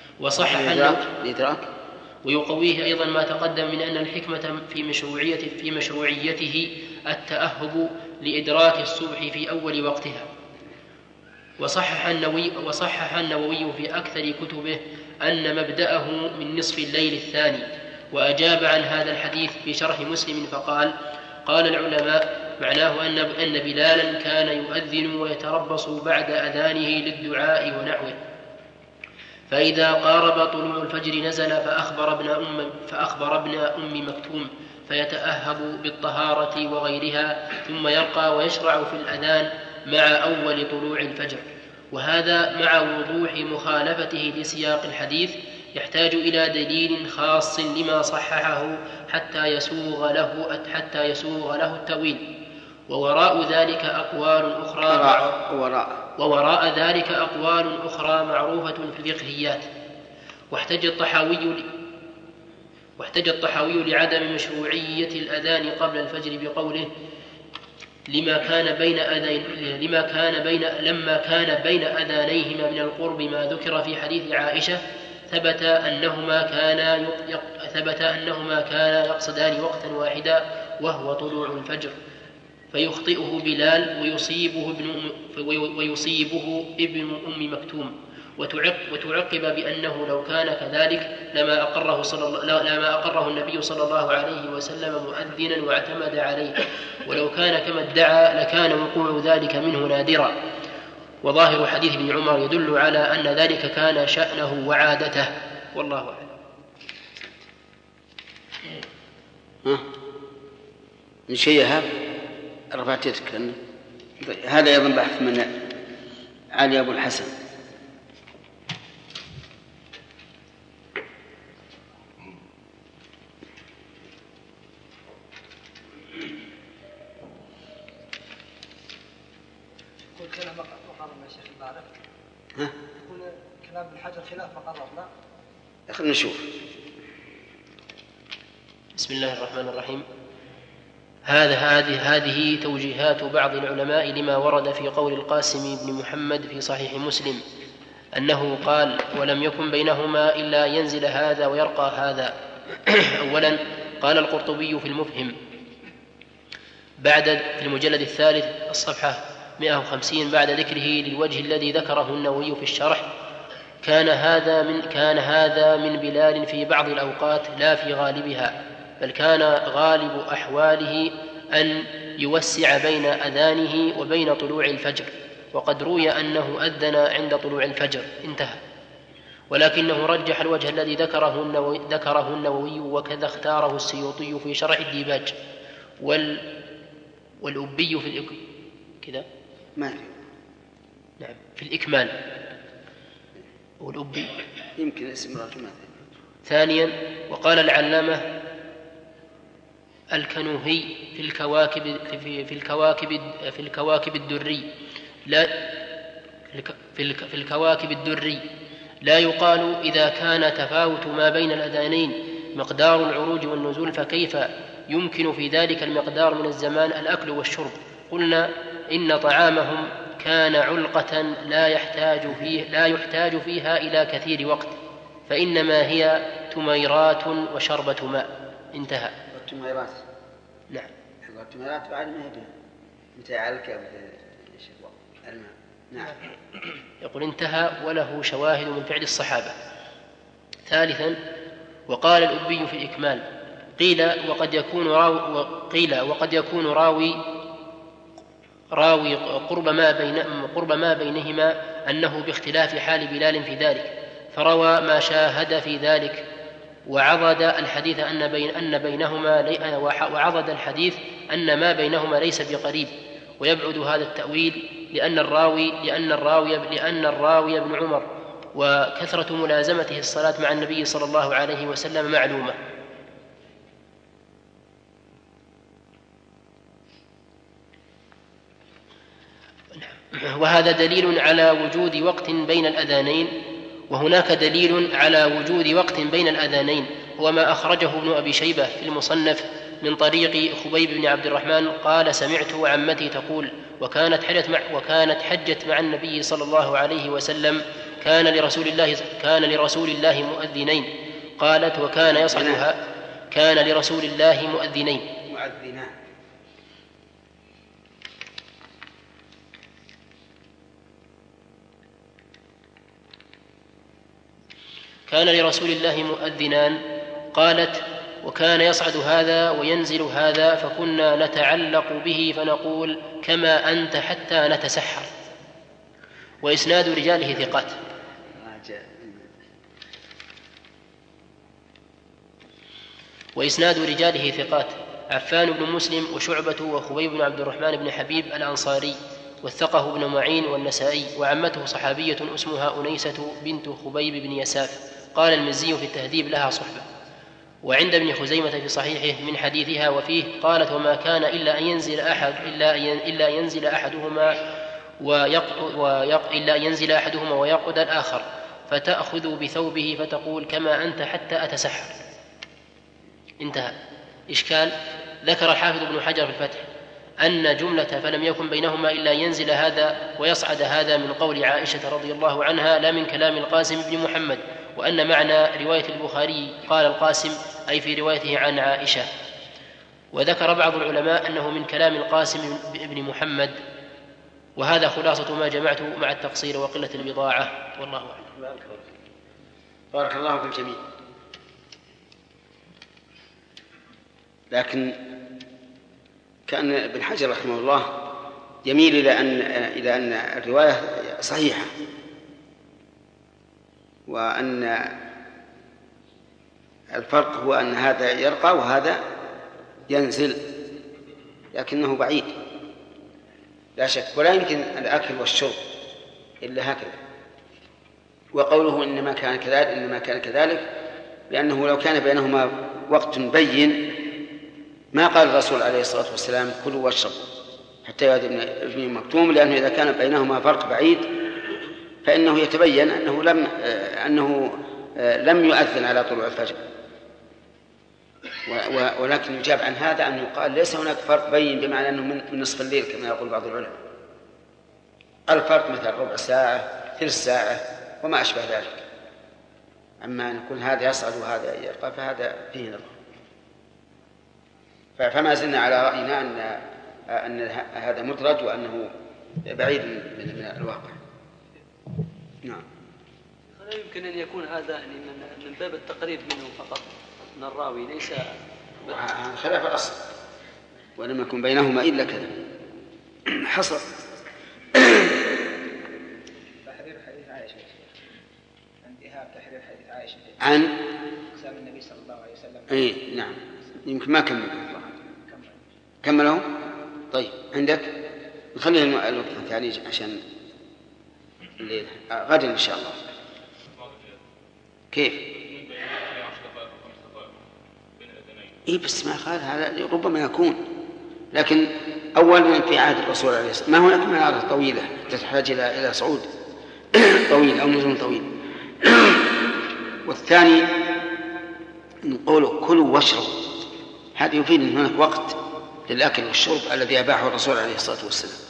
ويقويه أيضا ما تقدم من أن الحكمة في مشروعيته التأهب لإدراك الصبح في أول وقتها. وصحح النووي في أكثر كتبه أن مبدأه من نصف الليل الثاني، وأجاب عن هذا الحديث في شرح مسلم فقال: قال العلماء معناه أن بلالا كان يؤذن ويتربص بعد أذانه للدعاء ونحوه، فإذا قارب طلوع الفجر نزل فأخبر ابن أم مكتوم فيتأهب بالطهارة وغيرها، ثم يرقى ويشرع في الأذان مع أول طلوع الفجر. وهذا مع وضوح مخالفته لسياق الحديث يحتاج إلى دليل خاص لما صححه حتى يسوغ له التأويل. ووراء ذلك أقوال أخرى معروفة في الفقهيات. واحتج الطحاوي لعدم مشروعية الأذان قبل الفجر بقوله: لما كان بين أذانيهما من القرب ما ذكر في حديث عائشة، ثبت أنهما كانا يقصدان وقتا واحدا وهو طلوع الفجر، فيخطئه بلال ويصيبه ابن أم مكتوم. وتعقب بأنه لو كان كذلك لما أقره النبي صلى الله عليه وسلم مؤذنا واعتمد عليه، ولو كان كما ادعى لكان وقوع ذلك منه نادرا. وظاهر حديث ابن عمر يدل على أن ذلك كان شأنه وعادته، والله أعلم. نشيها رفعت يدك. هذا أيضا بحث من علي أبو الحسن. يكون كلام الحجر خلاف ما قررنا. خلينا نشوف. بسم الله الرحمن الرحيم. هذه توجيهات بعض العلماء لما ورد في قول القاسم بن محمد في صحيح مسلم أنه قال: ولم يكن بينهما إلا ينزل هذا ويرقى هذا. أولا، قال القرطبي في المفهم في المجلد الثالث الصفحة 150 بعد ذكره للوجه الذي ذكره النووي في الشرح: كان هذا من بلال في بعض الأوقات لا في غالبها، بل كان غالب أحواله أن يوسع بين أذانه وبين طلوع الفجر، وقد روي أنه أذن عند طلوع الفجر. انتهى. ولكنه رجح الوجه الذي ذكره النووي وكذا اختاره السيوطي في شرح الديباج والأبي في كذا ما نعم في الإكمال والأبي يمكن اسم رجل. ثانيا، وقال العلامة الكنوهي في الكواكب الدري لا يقال إذا كان تفاوت ما بين الأذانين مقدار العروج والنزول فكيف يمكن في ذلك المقدار من الزمان الأكل والشرب؟ قلنا إن طعامهم كان علقة لا يحتاج فيها إلى كثير وقت، فإنما هي تميرات وشربة ماء. انتهى. التميرات نعم. التميرات بعد ما هي متى علك الماء. نعم. يقول انتهى وله شواهد من فعل الصحابة. ثالثا، وقال الأبي في الإكمال: قيل وقد يكون راوي قرب ما بينهما أنه باختلاف حال بلال في ذلك، فروى ما شاهد في ذلك، وعضد الحديث أن ما بينهما ليس بقريب، ويبعد هذا التأويل لأن الراوي ابن عمر، وكثرة ملازمته الصلاة مع النبي صلى الله عليه وسلم معلومة. وهذا دليل على وجود وقت بين الأذانين، وهناك دليل على وجود وقت بين الأذانين هو ما أخرجه ابن أبي شيبة في المصنف من طريق خبيب بن عبد الرحمن قال: سمعت عمتي تقول: وكانت حجت مع النبي صلى الله عليه وسلم، كان لرسول الله مؤذنين. قالت: وكان يصعدها. كان لرسول الله مؤذنين. كان لرسول الله مؤذنان. قالت: وكان يصعد هذا وينزل هذا، فكنا نتعلق به فنقول: كما أنت، حتى نتسحر. وإسناد رجاله ثقات. عفان بن مسلم وشعبة وخبيب بن عبد الرحمن بن حبيب الأنصاري، وثقه ابن معين والنسائي. وعمته صحابية اسمها أنيسة بنت خبيب بن يساف. قال المزي في التهذيب: لها صحبة. وعند ابن خزيمة في صحيحه من حديثها وفيه قالت: وما كان إلا أن ينزل أحدهما ويقعد الآخر، فتأخذ بثوبه فتقول: كما أنت، حتى أتسحر. انتهى. إشكال: ذكر الحافظ ابن حجر في الفتح أن جملة فلم يكن بينهما إلا ينزل هذا ويصعد هذا من قول عائشة رضي الله عنها لا من كلام القاسم بن محمد، وأن معنى رواية البخاري قال القاسم أي في روايته عن عائشة. وذكر بعض العلماء أنه من كلام القاسم بن محمد، وهذا خلاصة ما جمعت مع التقصير وقلة البضاعة، والله أعلم. بارك الله في الجميع. لكن كان ابن حجر رحمه الله يميل إلى أن الرواية صحيحة، وأن الفرق هو أن هذا يرقى وهذا ينزل، لكنه بعيد لا شك، ولا يمكن الأكل والشرب إلا هكذا. وقوله إنما كان كذلك لأنه لو كان بينهما وقت بين ما قال الرسول عليه الصلاة والسلام: كلوا واشربوا حتى يأتي ابن مكتوم، لأنه إذا كان بينهما فرق بعيد فإنه يتبين أنه لم يؤذن على طلوع الفجر. ولكن يجاب عن هذا أن يقال ليس هناك فرق بين، بمعنى أنه من نصف الليل كما يقول بعض العلماء. الفرق مثل ربع ساعة، ثلث ساعة، وما أشبه ذلك. أما أن يكون هذا يصعد وهذا يرقى فهذا فيه نظر. فما زلنا على رأينا أن هذا مدرج، وأنه بعيد من الواقع. نعم. لا يمكن أن يكون هذا يعني من باب التقريب منه فقط من الراوي، ليس خلاف الأصل، ولم يكن بينهما إلا كذا حصل. تحرير حديث عائشة انتهاء تحرير حديث عائشة عن أقسام النبي صلى الله عليه وسلم. أي نعم، يمكن ما كمله. طيب عندك نخلي الوقت الثاني عشان الليل غدا إن شاء الله. كيف؟ إيه بس ما قال هذا ربما يكون، لكن أولا في عهد الرسول عليه الصلاة والسلام ما هناك منارة طويلة تحتاج إلى صعود طويل أو نزول طويل. والثاني نقول كلوا واشربوا، هذا يفيد أن هناك وقت للأكل والشرب الذي أباحه الرسول عليه الصلاة والسلام.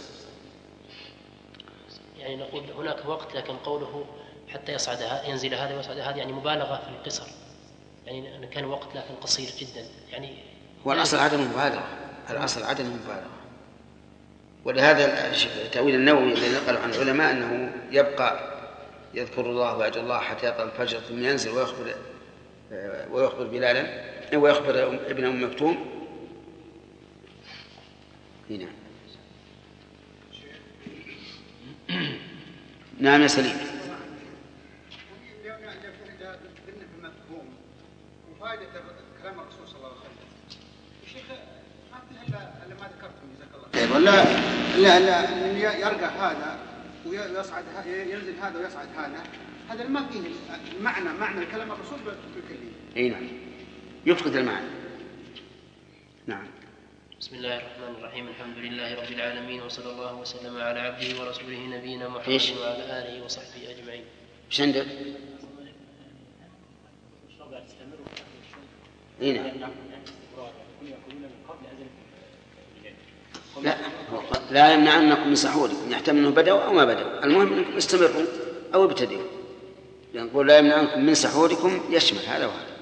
يعني نقول هناك وقت، لكن قوله حتى ينزل هذا ويصعد هذا يعني مبالغة في القصر، يعني أن كان وقت لكن قصير جدا. يعني هو الأصل عدم المبالغة، الأصل عدم المبالغة. ولهذا تأويل النووي الذي نقل عن العلماء أنه يبقى يذكر الله ويدعو الله حتى يطلع الفجر ثم ينزل ويخبر بلالا ويخبر ابن أم مكتوم. هنا نعم يا سليم. وفائدة كلام الرسول صلى الله عليه وسلم شيخ ما فيها إلا ما ذكرتم جزاك الله خير، ولا يرقى هذا ويصعد ينزل هذا ويصعد هذا ما فيه معنى كلام الرسول بالكلية. اي نعم، يفقد المعنى. نعم. بسم الله الرحمن الرحيم، الحمد لله رب العالمين، وصلى الله وسلم على عبده ورسوله نبينا محمد وعلى آله وصحبه أجمعين. ايش عندك؟ نعم. لا يمنعنكم من سحوركم، يحتمل انه بدأوا او ما بدأوا، المهم انكم استمروا او ابتدئوا. نقول لا يمنعنكم من سحوركم يشمل هذا وهذا.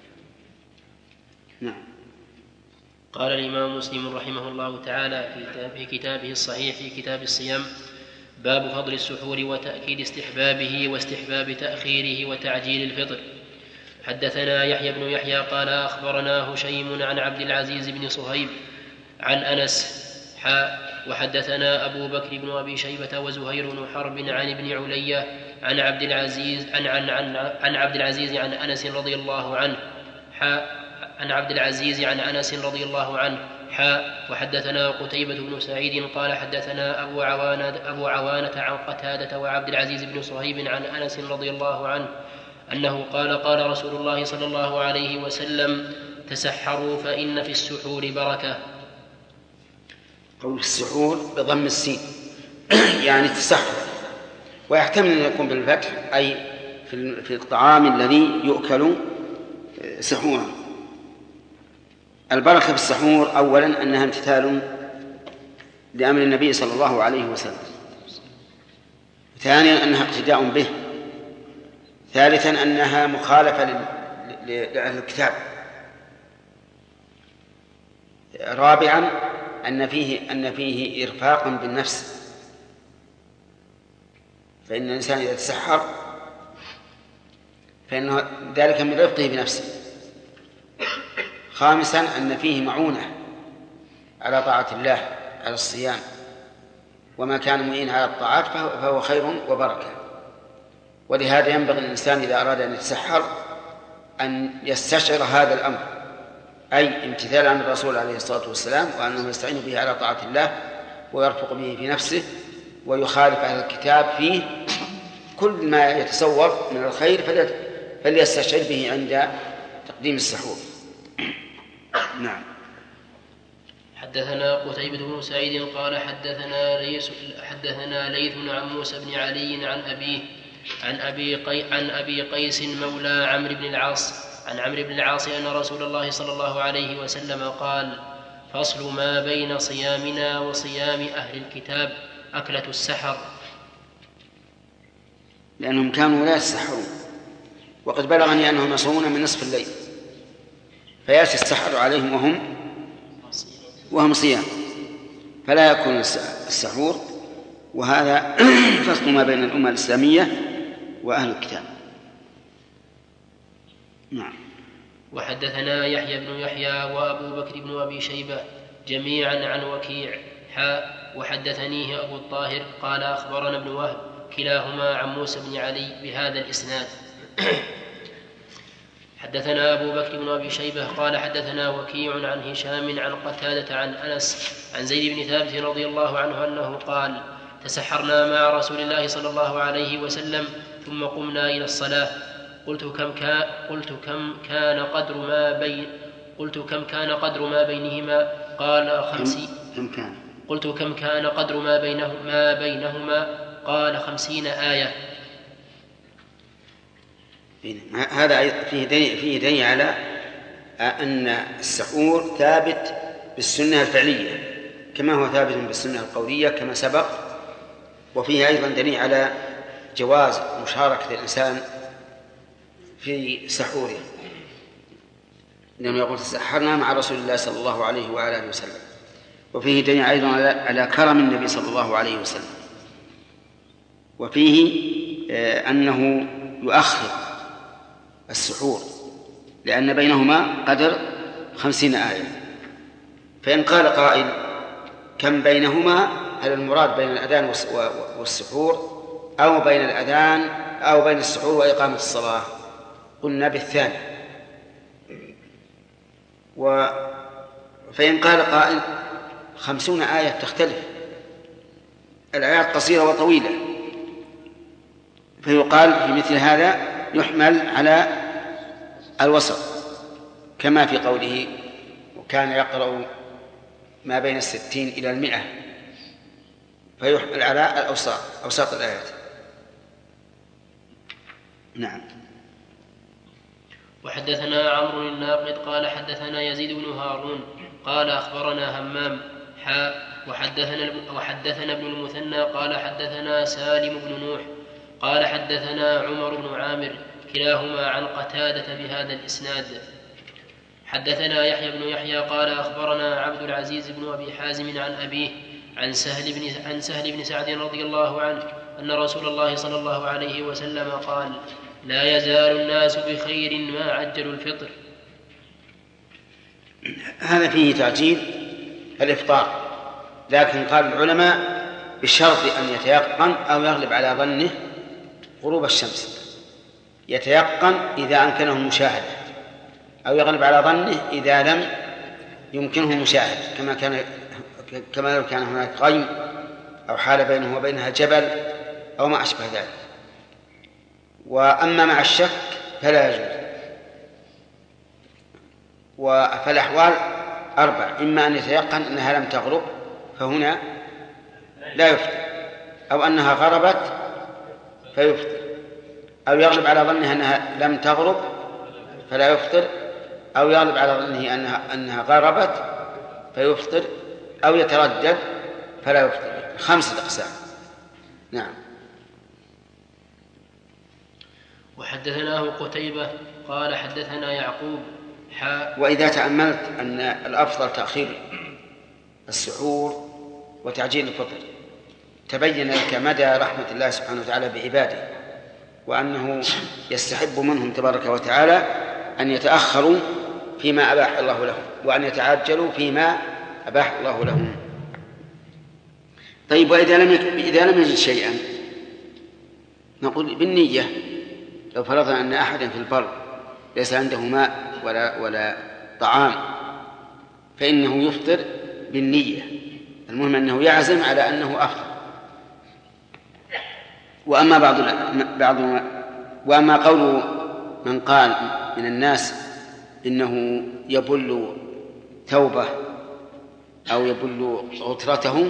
نعم. قال الإمام مسلم رحمه الله تعالى في كتابه الصحيح في كتاب الصيام: باب فضل السحور وتأكيد استحبابه واستحباب تأخيره وتعجيل الفطر. حدثنا يحيى بن يحيى قال أخبرنا هشيم عن عبد العزيز بن صهيب عن أنس وحدثنا أبو بكر بن أبي شيبة وزهير بن حرب عن ابن علية عن عبد العزيز عن عبد العزيز عن أنس رضي الله عنه عن عبد العزيز عن أنس رضي الله عنه وحدثنا قتيبة بن سعيد قال حدثنا أبو عوانة عن قتادة وعبد العزيز بن صهيب عن أنس رضي الله عنه أنه قال رسول الله صلى الله عليه وسلم: تسحروا فإن في السحور بركة. قول السحور بضم السين يعني تسحر، ويحتمل أن يكون بالفتح أي في الطعام الذي يؤكل سحورا. البركة في السحور أولا أنها امتثال لأمر النبي صلى الله عليه وسلم، ثانيا أنها اقتداء به، ثالثا أنها مخالفة لأهل الكتاب، رابعا أن فيه إرفاقا بالنفس، فإن الإنسان إذا تسحر فإن ذلك من رفقه بنفسه. خامسا أن فيه معونة على طاعة الله على الصيام، وما كان معين على الطاعات فهو خير وبركة. ولهذا ينبغي الإنسان إذا أراد أن يتسحر أن يستشعر هذا الأمر، أي امتثال عن الرسول عليه الصلاة والسلام، وأنه يستعين به على طاعة الله ويرفق به في نفسه، ويخالف أهل الكتاب فيه كل ما يتصور من الخير فليستشعر به عند تقديم السحور. نعم. حدثنا قتيبة بن سعيد قال حدثنا ليث عن موسى بن علي عن أبي قيس مولى عمرو بن العاص أن رسول الله صلى الله عليه وسلم قال: فصل ما بين صيامنا وصيام أهل الكتاب أكلة السحر. لأنهم كانوا لا يتسحرون، وقد بلغني أنهم يصومون من نصف الليل، فيأتي السحر عليهم وهم صيام، فلا يكون السحور وهذا فصل ما بين الأمة الإسلامية وأهل الكتاب. نعم. وحدثنا يحيى بن يحيى وأبو بكر بن أبي شيبة جميعا عن وكيع وحدثنيه أبو الطاهر قال أخبرنا ابن وهب كلاهما عن موسى بن علي بهذا الإسناد. حدثنا أبو بكر بن أبي شيبة قال حدثنا وكيع عن هشام عن قتادة عن أنس عن زيد بن ثابت رضي الله عنه أنه قال تسحرنا مع رسول الله صلى الله عليه وسلم ثم قمنا إلى الصلاة قلت كم كان قدر ما بينهما قال 50. قلت كم كان قدر ما بينهما قال 50 آية. هذا فيه دليل على أن السحور ثابت بالسنة الفعلية كما هو ثابت بالسنة القولية كما سبق، وفيه أيضا دليل على جواز مشاركة الإنسان في سحوره، لأنه يقول تسحرنا مع رسول الله صلى الله عليه وآله وسلم. وفيه دليل أيضا على كرم النبي صلى الله عليه وسلم، وفيه أنه يؤخر السحور لأن بينهما قدر 50 آية. فإن قال قائل كم بينهما، هل المراد بين الأذان والسحور أو بين الأذان أو بين السحور وإقامة الصلاة؟ قلنا بالثاني. فإن قال قائل 50 آية تختلف، الآيات قصيرة وطويلة، فيقال في مثل هذا يحمل على الوسط كما في قوله وكان يقرأ ما بين 60 إلى 100، فيحمل على أوساط الآيات. نعم. وحدثنا عمرو الناقد قال حدثنا يزيد بن هارون قال أخبرنا همام وحدثنا ابن المثنى قال حدثنا سالم بن نوح قال حدثنا عمر بن عامر كلاهما عن قتادة بهذا الإسناد. حدثنا يحيى بن يحيى قال أخبرنا عبد العزيز بن أبي حازم عن أبيه عن سهل بن سعد رضي الله عنه أن رسول الله صلى الله عليه وسلم قال لا يزال الناس بخير ما عجلوا الفطر. هذا فيه تعجيل الإفطار، لكن قال العلماء بشرط أن يتيقن أو يغلب على ظنه غروب الشمس. يتيقن إذا أمكنه المشاهدة، أو يغلب على ظنه إذا لم يمكنه المشاهدة، كما لو كان هناك غيم أو حال بينه وبينها جبل أو ما أشبه ذلك. وأما مع الشك فلا يجوز. فالأحوال 4: إما أن يتيقن أنها لم تغرب فهنا لا يفطر، أو أنها غربت فيفطر، أو يغلب على ظنه أنها لم تغرب فلا يفطر، أو يغلب على ظنه أنها غربت فيفطر، أو يتردد فلا يفطر. 5 أقسام. نعم. وحدثناه قتيبة قال حدثنا يعقوب وإذا تأملت أن الأفضل تأخير السحور وتعجيل الفطر تبين لك مدى رحمة الله سبحانه وتعالى بعباده، وأنه يستحب منهم تبارك وتعالى أن يتأخروا فيما أباح الله لهم، وأن يتعجلوا فيما أباح الله لهم. طيب، وإذا لم يجد شيئا نقول بالنية. لو فرضنا أن أحدا في البر ليس عنده ماء ولا طعام فإنه يفطر بالنية، المهم أنه يعزم على أنه أفطر. وأما قول من قال من الناس إنه يبل ثوبه أو يبل غترته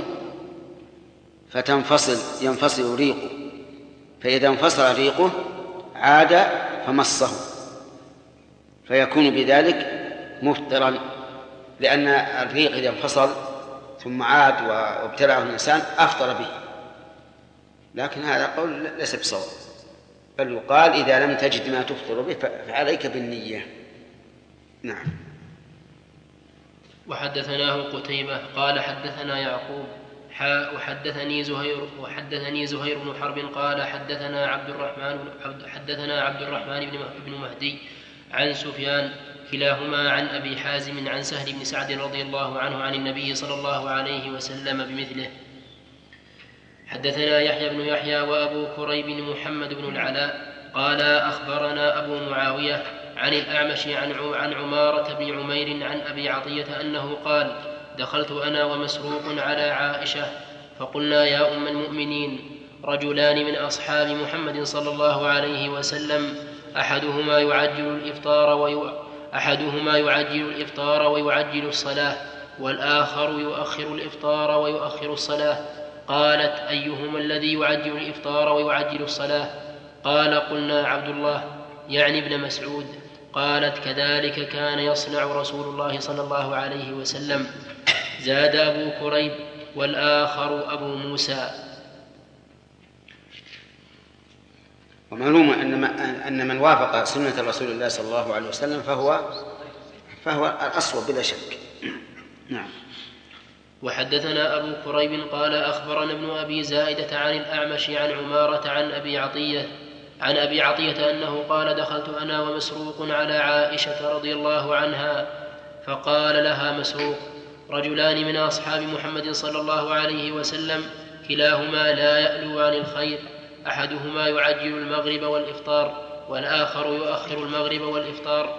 ينفصل ريقه، فإذا انفصل ريقه عاد فمصه فيكون بذلك مفطرا، لأن الريق إذا انفصل ثم عاد وابتلعه الإنسان أفطر به. لكن هذا قول ليس بصواب، بل يقال إذا لم تجد ما تفطر به فعليك بالنية. نعم. وحدثناه قتيبة قال حدثنا يعقوب وحدثني زهير بن حرب قال حدثنا عبد الرحمن بن مهدي عن سفيان كلاهما عن أبي حازم عن سهل بن سعد رضي الله عنه عن النبي صلى الله عليه وسلم بمثله. حدثنا يحيى بن يحيى وأبو كريب محمد بن العلاء قال أخبرنا أبو معاوية عن الأعمش عن عمارة بن عمير عن أبي عطية أنه قال دخلت أنا ومسروق على عائشة فقلنا يا أم المؤمنين رجلان من أصحاب محمد صلى الله عليه وسلم أحدهما يعجل الإفطار ويعجل الصلاة والآخر يؤخر الإفطار ويؤخر الصلاة. قالت أيهما الذي يعجل الإفطار ويعجل الصلاة؟ قال قلنا عبد الله يعني ابن مسعود. قالت كذلك كان يصنع رسول الله صلى الله عليه وسلم. زاد أبو كريب والآخر أبو موسى. ومعلوم أن من وافق سنة رسول الله صلى الله عليه وسلم فهو الأصوب بلا شك. نعم. وحدثنا أبو كريب قال أخبرنا ابن أبي زائدة عن الأعمش عن عمارة عن أبي عطية أنه قال دخلت أنا ومسروق على عائشة رضي الله عنها فقال لها مسروق رجلان من أصحاب محمد صلى الله عليه وسلم كلاهما لا يألو عن الخير أحدهما يعجل المغرب والإفطار والآخر يؤخر المغرب والإفطار.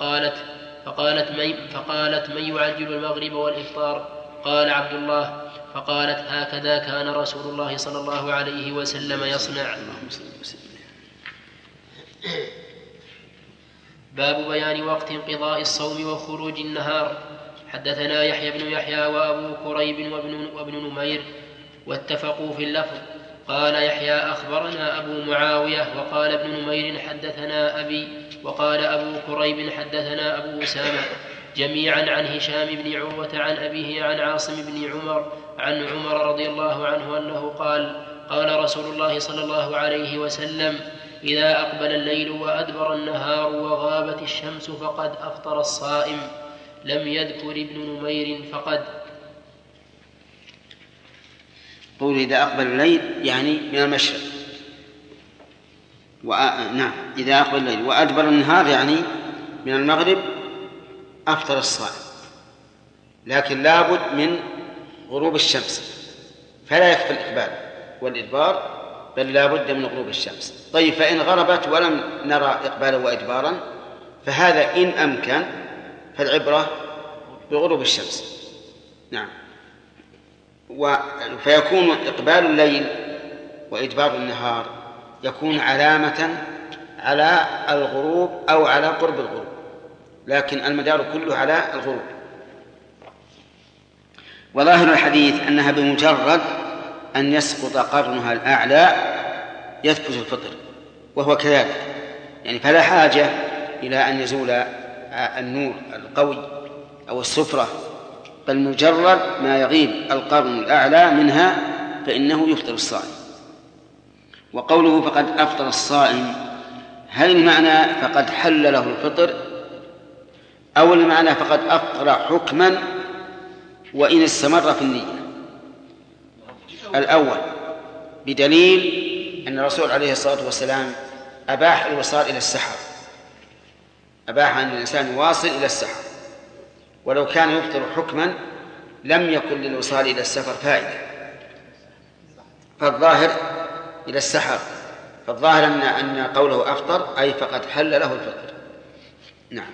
فقالت من يعجل المغرب والإفطار؟ قال عبد الله. فقالت هكذا كان رسول الله صلى الله عليه وسلم يصنع. باب بيان وقت انقضاء الصوم وخروج النهار. حدثنا يحيى بن يحيى وأبو كريب وابن نمير واتفقوا في اللفظ. قال يحيى أخبرنا أبو معاوية وقال ابن نمير حدثنا أبي وقال أبو كريب حدثنا أبو أسامة جميعا عن هشام بن عروة عن أبيه عن عاصم بن عمر عن عمر رضي الله عنه أنه قال قال رسول الله صلى الله عليه وسلم إذا أقبل الليل وأدبر النهار وغابت الشمس فقد أفطر الصائم. لم يذكر ابن نمير فقد. قول إذا أقبل الليل يعني من المشرق نعم إذا أقبل الليل وأدبر النهار يعني من المغرب أفطر الصائم، لكن لابد من غروب الشمس، فلا يكفي الإقبال والإدبار بل لابد من غروب الشمس. طيب فإن غربت ولم نرى إقبالا وإدبارا فهذا إن أمكن فالعبرة بغروب الشمس. نعم. فيكون إقبال الليل وإدبار النهار يكون علامة على الغروب أو على قرب الغروب، لكن المدار كله على الغروب. وظاهر الحديث أنها بمجرد أن يسقط قرنها الأعلى يثبت الفطر، وهو كذلك يعني فلا حاجة إلى أن يزول النور القوي أو السفرة، بل مجرد ما يغيب القرن الأعلى منها فإنه يفطر الصائم. وقوله فقد أفطر الصائم هل المعنى فقد حل له الفطر أو المعنى فقد أفطر حكما وإن استمر في النية؟ الأول بدليل أن الرسول عليه الصلاة والسلام أباح الوصال إلى السحر، أباح أن الإنسان يواصل إلى السحر، ولو كان يفطر حكما لم يكن للوصال إلى السفر فائدة، فالظاهر إلى السحر، فالظاهر أن قوله أفطر أي فقد حل له الفطر. نعم.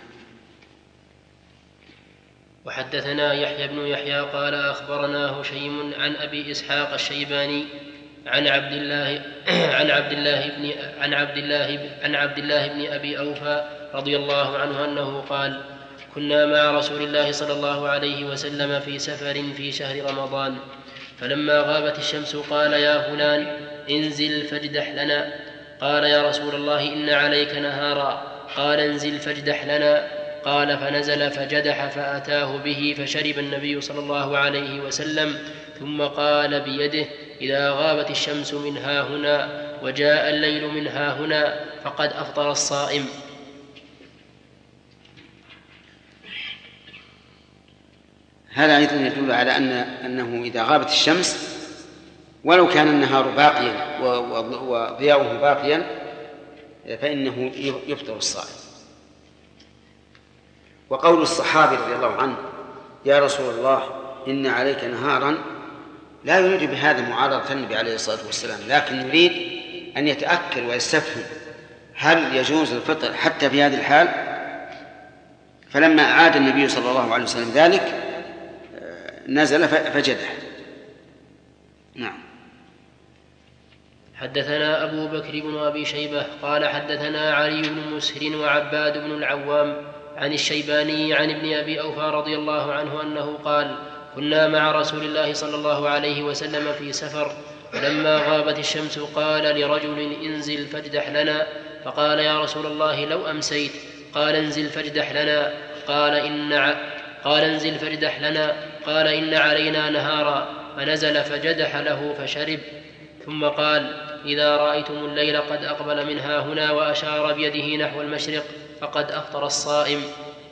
وحدثنا يحيى بن يحيى قال أخبرنا هشيم عن أبي إسحاق الشيباني عن عبد الله بن أبي أوفى رضي الله عنه أنه قال كنا مع رسول الله صلى الله عليه وسلم في سفر في شهر رمضان، فلما غابت الشمس قال يا فلان انزل فاجدح لنا. قال يا رسول الله إن عليك نهارا. قال انزل فاجدح لنا. قال فنزل فجدح فأتاه به فشرب النبي صلى الله عليه وسلم، ثم قال بيده إذا غابت الشمس من ها هنا وجاء الليل من ها هنا فقد أفطر الصائم. هذا أيضا يدل على أنه إذا غابت الشمس ولو كان النهار باقيا وضياؤه باقيا فإنه يفطر الصائم. وقول الصحابي رضي الله عنه يا رسول الله إن عليك نهارا لا يريد بهذا معارضة النبي عليه الصلاة والسلام، لكن يريد أن يتأكد ويستفهم هل يجوز الفطر حتى في هذه الحال. فلما أعاد النبي صلى الله عليه وسلم ذلك نزل فجده. نعم. حدثنا أبو بكر بن أبي شيبة قال حدثنا علي بن مسهر وعباد بن العوام عن الشيباني عن ابن أبي أوفى رضي الله عنه أنه قال كنا مع رسول الله صلى الله عليه وسلم في سفر، فلما غابت الشمس قال لرجل انزل فاجدح لنا، فقال يا رسول الله لو أمسيت، قال انزل فاجدح لنا، قال انزل فاجدح لنا، قال إن علينا نهارا، فنزل فجدح له فشرب، ثم قال إذا رأيتم الليل قد أقبل من هاهنا، وأشار بيده نحو المشرق، فقد أفطر الصائم.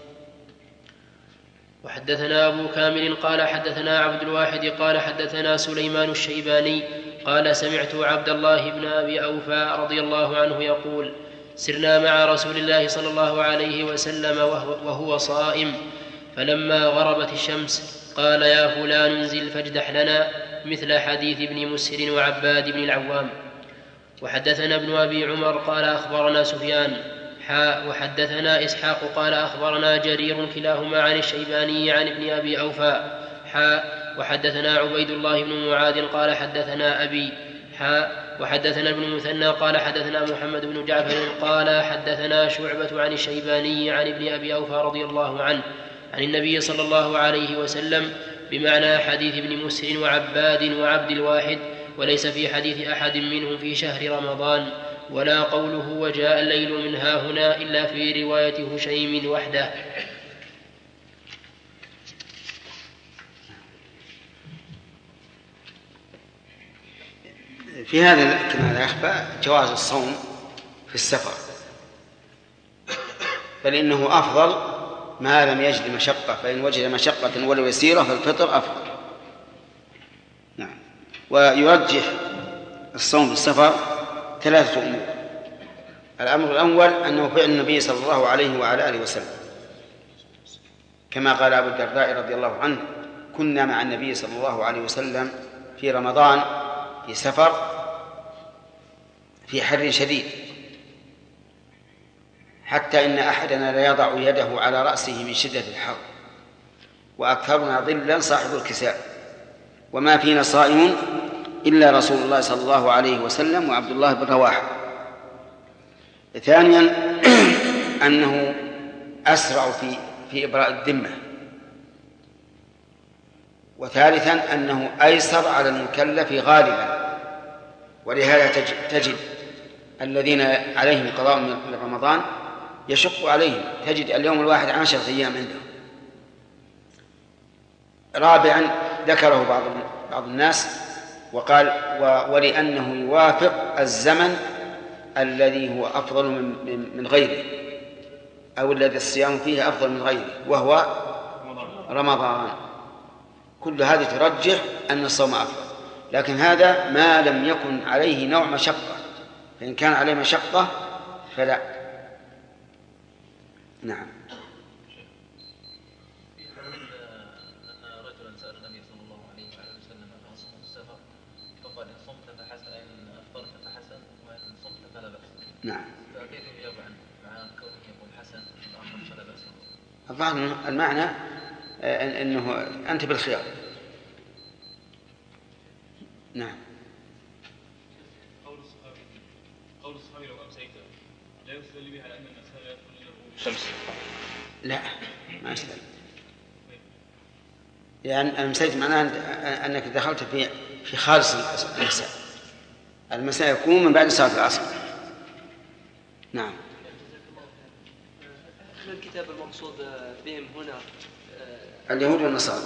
وحدثنا أبو كامل قال حدثنا عبد الواحد قال حدثنا سليمان الشيباني قال سمعت عبد الله بن أبي أوفى رضي الله عنه يقول سرنا مع رسول الله صلى الله عليه وسلم وهو صائم، فلما غربت الشمس قال يا فلان انزل فاجدح لنا، مثل حديث ابن مسهر وعباد بن العوام. وحدثنا ابن أبي عمر قال أخبرنا سفيان وحدثنا إسحاق قال أخبرنا جرير كلاهما عن الشيباني عن ابن أبي أوفى وحدثنا عبيد الله بن معاذ قال حدثنا أبي وحدثنا ابن مثنى قال حدثنا محمد بن جعفر قال حدثنا شعبة عن الشيباني عن ابن أبي أوفى رضي الله عنه عن النبي صلى الله عليه وسلم بمعنى حديث ابن مسهر وعباد وعبد الواحد، وليس في حديث أحد منهم في شهر رمضان، ولا قوله وجاء الليل من هاهنا إلا في رواية هشيم وحده. في هذا كما لا يخفى جواز الصوم في السفر، بل إنه أفضل ما لم يجد مشقة، فإن وجد مشقة ولو يسيرة فالفطر أفضل. نعم. ويرجح الصوم في السفر 3 أمور. الأمر الأول أنه فعل النبي صلى الله عليه وعلى آله وسلم، كما قال أبو الدرداء رضي الله عنه كنا مع النبي صلى الله عليه وسلم في رمضان في سفر في حر شديد، حتى إن أحدنا لا يضع يده على رأسه من شدة الحر، وأكثرنا ظلا صاحب الكساء، وما فينا صائم إلا رسول الله صلى الله عليه وسلم وعبد الله بن رواحة. ثانيا أنه أسرع في إبراء الذمة. وثالثا أنه أيسر على المكلف غالبا، ولهذا تجد الذين عليهم قضاء من رمضان يشق عليهم، تجد اليوم الواحد 10 أيام عندهم. رابعا ذكره بعض الناس وقال ولأنه يوافق الزمن الذي هو أفضل من غيره، أو الذي الصيام فيه أفضل من غيره، وهو رمضان. كل هذه ترجح أن الصوم أفضل، لكن هذا ما لم يكن عليه نوع مشقة، فإن كان عليه مشقة فلا. نعم. نعم. فكيف يجاب مع كونه يقول حسن الأمر فلا بأس؟ الظاهر المعنى أنه أنت بالخيار. نعم. قول الصحابي لو أمسيت لا يستدل به على أن المساء يدخل له شمس. لا ما يستدل، يعني أمسيت معناه أنك دخلت في خالص المساء. المساء يكون من بعد صلاة العصر. نعم. أهل الكتاب المقصود بهم هنا اليهود والنصارى،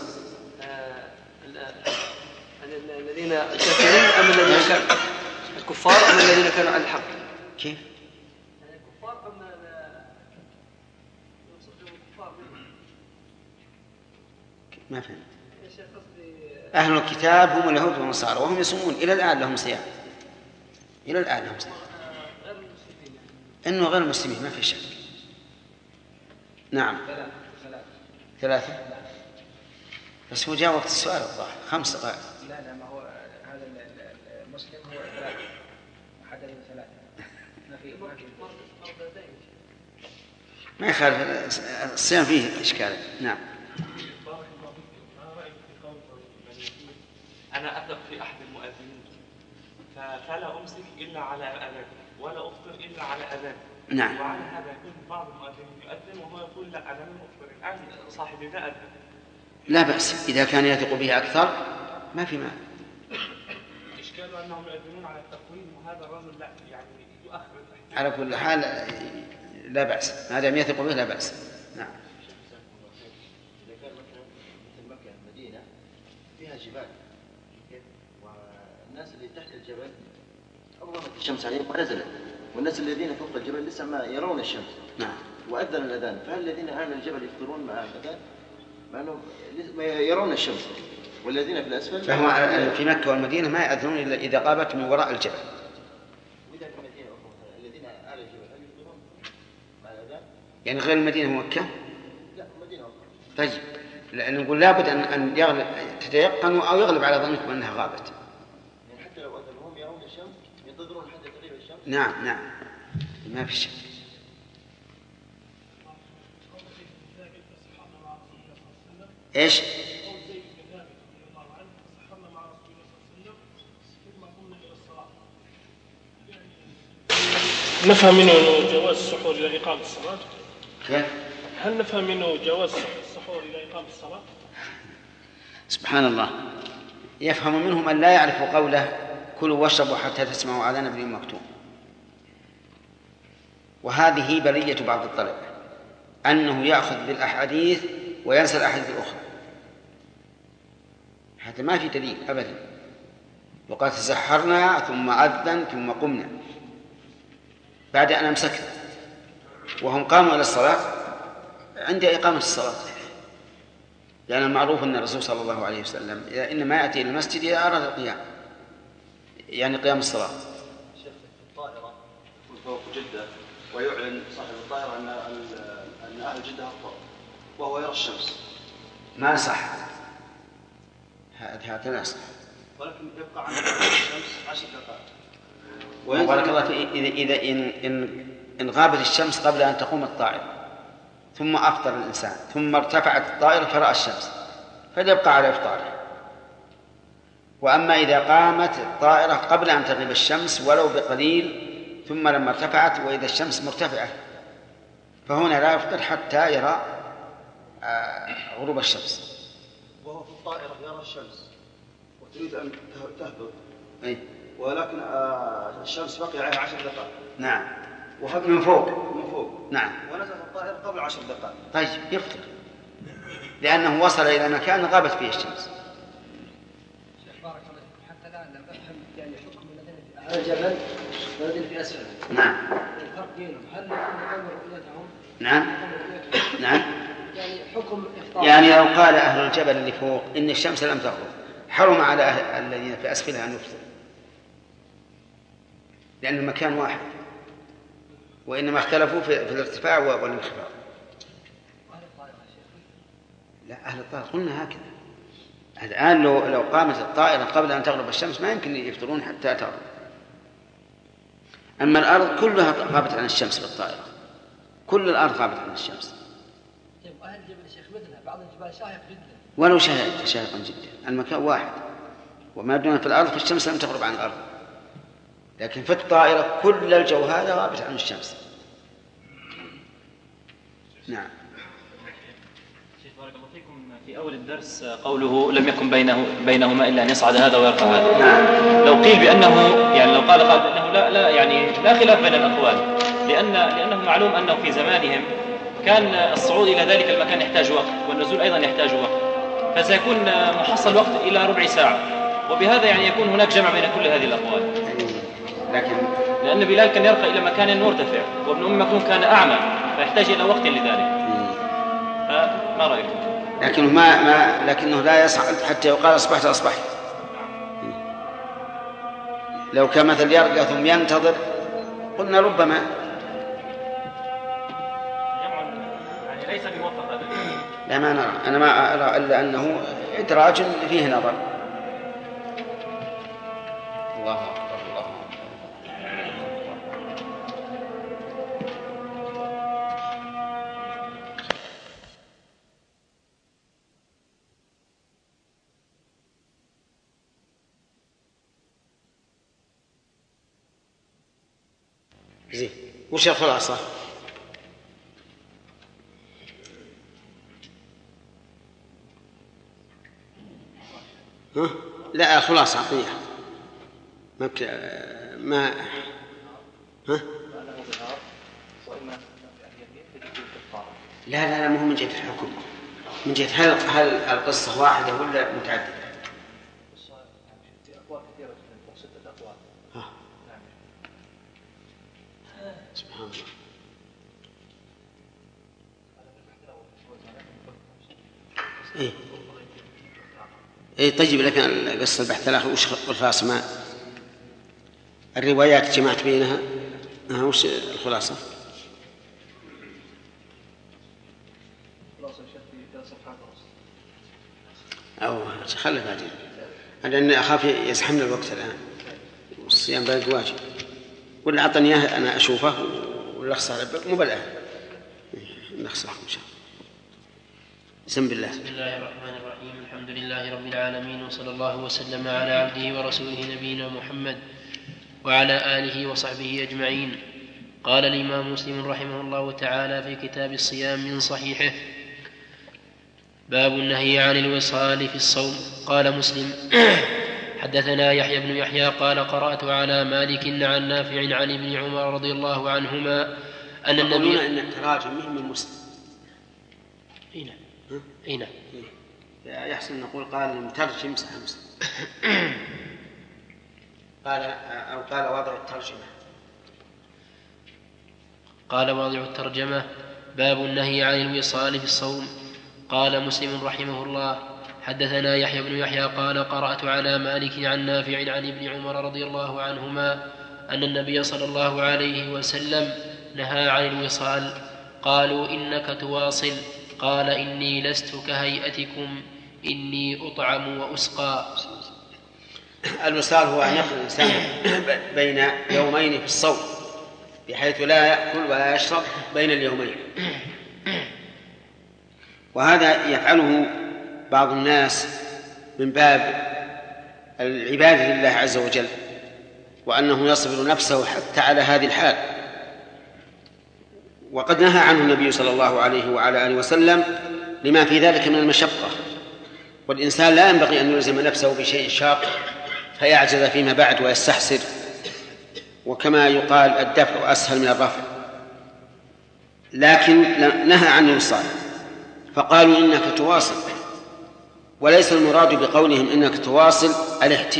الذين الكافرين أم الذين كانوا الكفار أم الذين كانوا على الحق؟ كيف؟ الكفار أم ما فهمت. أهل الكتاب هم اليهود والنصارى وهم يصومون إلى الآن لهم صيام، إلى الآن لهم صيام. إنه غير المسلمين ما في شك. نعم 3 بس هو جاء وقت السؤال الظاهر 5 دقائق. لا ما هو هذا المسلم هو 3 حتى 3 ما يخالف الصيام فيه إشكال. نعم. أنا أثق في أحد المؤذنين فلا أمسك إلا على أذان ولا أفطر إلا على أذان. نعم. وعلى هذا يكون بعض المؤذنين يؤذن وهو يقول لا أنا لم أفطر الآن صاحبي لا أذن. لا بأس إذا كان يثق به أكثر ما في مانع. إشكاله أنهم يؤذنون على التقويم وهذا الرجل لا يعني يؤخر. على كل حال لا بأس ما دام يثق به لا بأس. نعم. إذا كان مثل مكة المدينة فيها جبال والناس اللي تحت الجبل أظلمت الشمس عليهم ونزلت والناس الذين فوق الجبل لسه ما يرون الشمس. نعم. وأذن الأذان فهل الذين على الجبل يفطرون مع الأذان مع أنهم ما يرون الشمس والذين في الأسفل فهم في مكة والمدينة ما يأذنون إلا إذا غابت من وراء الجبل. وإذا في المدينة الذين على الجبل هل يفطرون مع الأذان؟ يعني غير المدينة ومكة؟ لا المدينة أخرى. طيب لأن نقول لابد أن يغلب تتيقنوا أو يغلب على ظنكم أنها غابت. يعني حتى لو أذنهم يرون الشمس ينتظرون حتى تغيب الشمس. نعم نعم ما في شك. إيش؟ نفهم منه جواز السحور إلى إقامة الصلاة. كيف؟ هل نفهم منه جواز السحور إلى إقامة الصلاة؟ سبحان الله. يفهم منه من لا يعرف قوله كلوا واشربوا حتى تسمعوا آذان ابن مكتوم. وهذه بلية بعض الطلبة أنه يأخذ بالأحاديث وينسى الأحاديث الأخرى. هذا ما في دليل أبدا. وقد تسحرنا ثم أذن ثم قمنا بعد أن أمسكنا وهم قاموا إلى الصلاة عند إقامة الصلاة. لأن المعروف أن الرسول صلى الله عليه وسلم إنما يأتي إلى المسجد إذا أراد القيام يعني قيام الصلاة. شيخ في الطائرة فوق جدة ويعلن صاحب الطائرة أن أهل جدة أفطروا وهو يرى الشمس. ما صح هذا لا صح. ولكن يبقى عن الشمس 10 دقائق. وبارك الله فيه إذا إن غابت الشمس قبل أن تقوم الطائرة ثم أفطر الإنسان ثم ارتفعت الطائرة فرأى الشمس فليبقى على إفطاره. وأما إذا قامت الطائرة قبل أن تغيب الشمس ولو بقليل ثم لما ارتفعت وإذا الشمس مرتفعة فهنا لا يفطر حتى يرى غروب الشمس. وهو في الطائرة يرى الشمس وتريد أن تهبط ولكن الشمس بقي عليها 10 دقائق. نعم. من فوق. نعم. ونزلت الطائرة قبل 10 دقائق. طيب يفطر لأنه وصل إلى مكان غابت فيه الشمس. بارك الله حتى الآن لم أفهم يعني حكم الذين على الجبل والذين في أسفل. نعم. الفرق بينهم هل يقوم رؤيتهم؟ نعم. نعم. يعني حكم إفطار. يعني لو قال أهل الجبل اللي فوق إن الشمس لم تغرب حرم على الذين في أسفلها أن يفطروا لأن المكان واحد وإنما اختلفوا في الارتفاع والانخفاض. لا أهل الطائرة قلنا هكذا. الآن لو قامت الطائرة قبل أن تغرب الشمس ما يمكن يفطرون حتى تغرب. أما الأرض كلها غابت عن الشمس بالطائرة كل الأرض غابت عن الشمس. أهل الجبل الشيخ مثلها بعض الجبال شاهق جدا ولو شاهقا جدا المكان واحد وما دون في الأرض فالشمس لم تغرب عن الأرض لكن في الطائرة كل الجو هذا غابت عن الشمس. نعم. شيخ بارك الله فيكم في أول الدرس قوله لم يكن بينهما إلا أن يصعد هذا ويرفع هذا. نعم. لو قيل بأنه يعني لو قال بأنه لا يعني لا خلاف بين الأقوال لأنه معلوم أنه في زمانهم كان الصعود إلى ذلك المكان يحتاج وقت والنزول أيضا يحتاج وقت فسيكون محصل وقت إلى ربع ساعة وبهذا يعني يكون هناك جمع بين كل هذه الأقوال. لأن بلال كان يرقى إلى مكان مرتفع وابن أم مكتوم كان أعمى فيحتاج إلى وقت لذلك. فما رأيكم؟ لكنه لا يصعد حتى يقال أصبحت. لو كان مثل يرقى ثم ينتظر قلنا ربما يعني ليس بموفق أبدا. لا ما نرى، أنا ما أرى إلا أنه إدراج فيه نظر. الله أكبر الله زين. وش الخلاصة؟ ها؟ لا خلاصة عقلية ما ها؟ لا مو من جهة الحكم، من جهة هل القصة واحدة ولا متعددة؟ سبحان الله. طيب، لكن قصة البحث الآخر وش الخلاصة؟ ما الروايات جمعت بينها، وش الخلاصة؟ أو خلي بعدين، لأن أخاف يزحمنا الوقت الآن والصيام باقي واجب. ولا أعطني إياه أنا أشوفه ولا أخسر مو بالآن نخسره إن شاء الله. بسم الله. بسم الله الرحمن الرحيم. الحمد لله رب العالمين، وصلى الله وسلم على عبده ورسوله نبينا محمد وعلى آله وصحبه أجمعين. قال الإمام مسلم رحمه الله تعالى في كتاب الصيام من صحيحه: باب النهي عن الوصال في الصوم. قال مسلم: حدثنا يحيى بن يحيى قال قرأت على مالك عن نافع عن ابن عمر رضي الله عنهما أن النبي أن التراجم من مسلم. أين يحسن نقول قال المترجم صحيح مسلم قال وضع الترجمة. قال واضع الترجمة: باب النهي عن الوصال في الصوم. قال مسلم رحمه الله: حدثنا يحيى بن يحيى قال قرأت على مالك عن نافع عن ابن عمر رضي الله عنهما أن النبي صلى الله عليه وسلم نهى عن الوصال. قالوا: إنك تواصل؟ قال: إني لست كهيئتكم، إني أطعم وأسقى. الوصال هو أن يأكل الإنسان بين يومين في الصوم، بحيث لا يأكل ولا يشرب بين اليومين، وهذا يفعله بعض الناس من باب العبادة لله عز وجل، وأنه يصبر نفسه حتى على هذه الحال. وقد نهى عنه النبي صلى الله عليه وعلى آله وسلم لما في ذلك من المشقة، والإنسان لا ينبغي أن يلزم نفسه بشيء شاق فيعجز فيما بعد ويستحسر، وكما يقال الدفع أسهل من الرفع. لكن نهى عن الوصال، فقالوا إنك تواصل، وليس المراد بقولهم إنك تواصل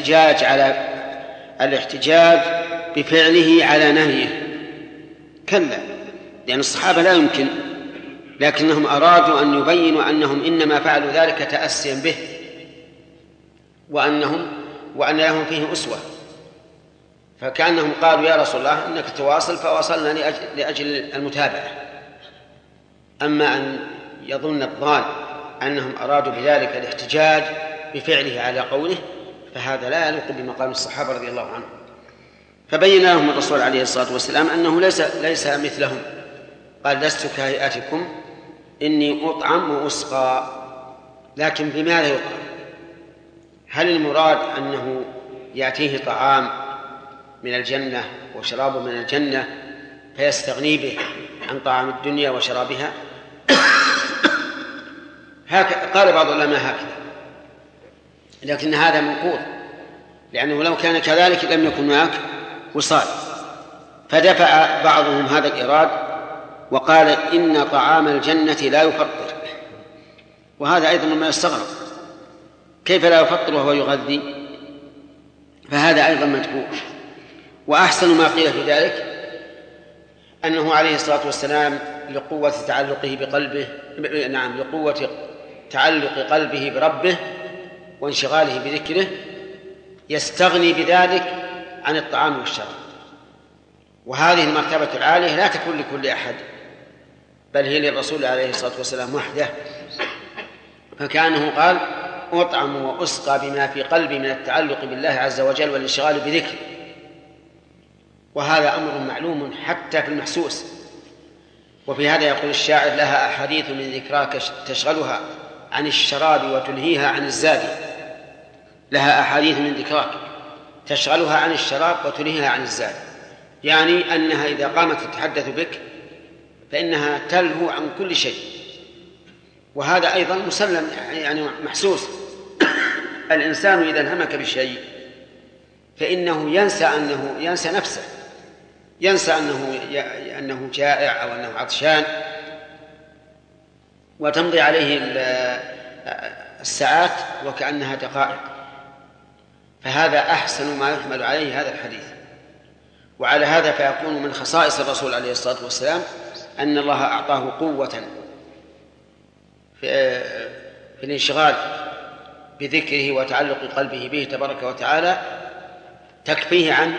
الاحتجاج بفعله على نهيه، كلا، لأن الصحابة لا يمكن، لكنهم أرادوا أن يبينوا أنهم إنما فعلوا ذلك تأسيا به، وأن لهم فيه أسوة. فكأنهم قالوا: يا رسول الله إنك تواصل فواصلنا لأجل المتابعة. أما أن يظن الظان أنهم أرادوا بذلك الاحتجاج بفعله على قوله فهذا لا يليق بمقام الصحابة رضي الله عنهم. فبين لهم الرسول عليه الصلاة والسلام أنه ليس مثلهم. قال: لست كهيئتكم، إني أطعم وأسقى. لكن بماذا يطعم؟ هل المراد أنه يأتيه طعام من الجنة وشراب من الجنة فيستغني به عن طعام الدنيا وشرابها؟ قال بعض العلماء هكذا، لكن هذا منقوض، لأنه لو كان كذلك لم يكن هناك وصال. فدفع بعضهم هذا الإراد وقال: إن طعام الجنة لا يفطر. وهذا أيضا ما يستغرب، كيف لا يفطر وهو يغذي؟ فهذا أيضا مجهول. وأحسن ما قيل في ذلك أنه عليه الصلاة والسلام لقوة تعلقه بقلبه، لقوة تعلق قلبه بربه وانشغاله بذكره يستغني بذلك عن الطعام والشراب. وهذه المرتبة العالية لا تكون لكل أحد، بل هي للرسول عليه الصلاة والسلام وحده، فكأنه قال أطعم وأسقى بما في قلبي من التعلق بالله عز وجل والانشغال بذكره. وهذا أمر معلوم حتى في المحسوس. وفي هذا يقول الشاعر: لها أحاديث من ذكراك تشغلها عن الشراب وتلهيها عن الزاد. لها أحاديث من ذكراك تشغلها عن الشراب وتلهيها عن الزاد، يعني أنها إذا قامت تتحدث بك فإنها تلهو عن كل شيء. وهذا أيضا مسلم، يعني محسوس. الإنسان إذا انهمك بشيء فإنه ينسى نفسه، ينسى أنه جائع أو أنه عطشان، وتمضي عليه الساعات وكأنها دقائق. فهذا أحسن ما يحمل عليه هذا الحديث. وعلى هذا فيكون من خصائص الرسول عليه الصلاة والسلام أن الله أعطاه قوة في الانشغال بذكره وتعلق قلبه به تبارك وتعالى تكفيه عن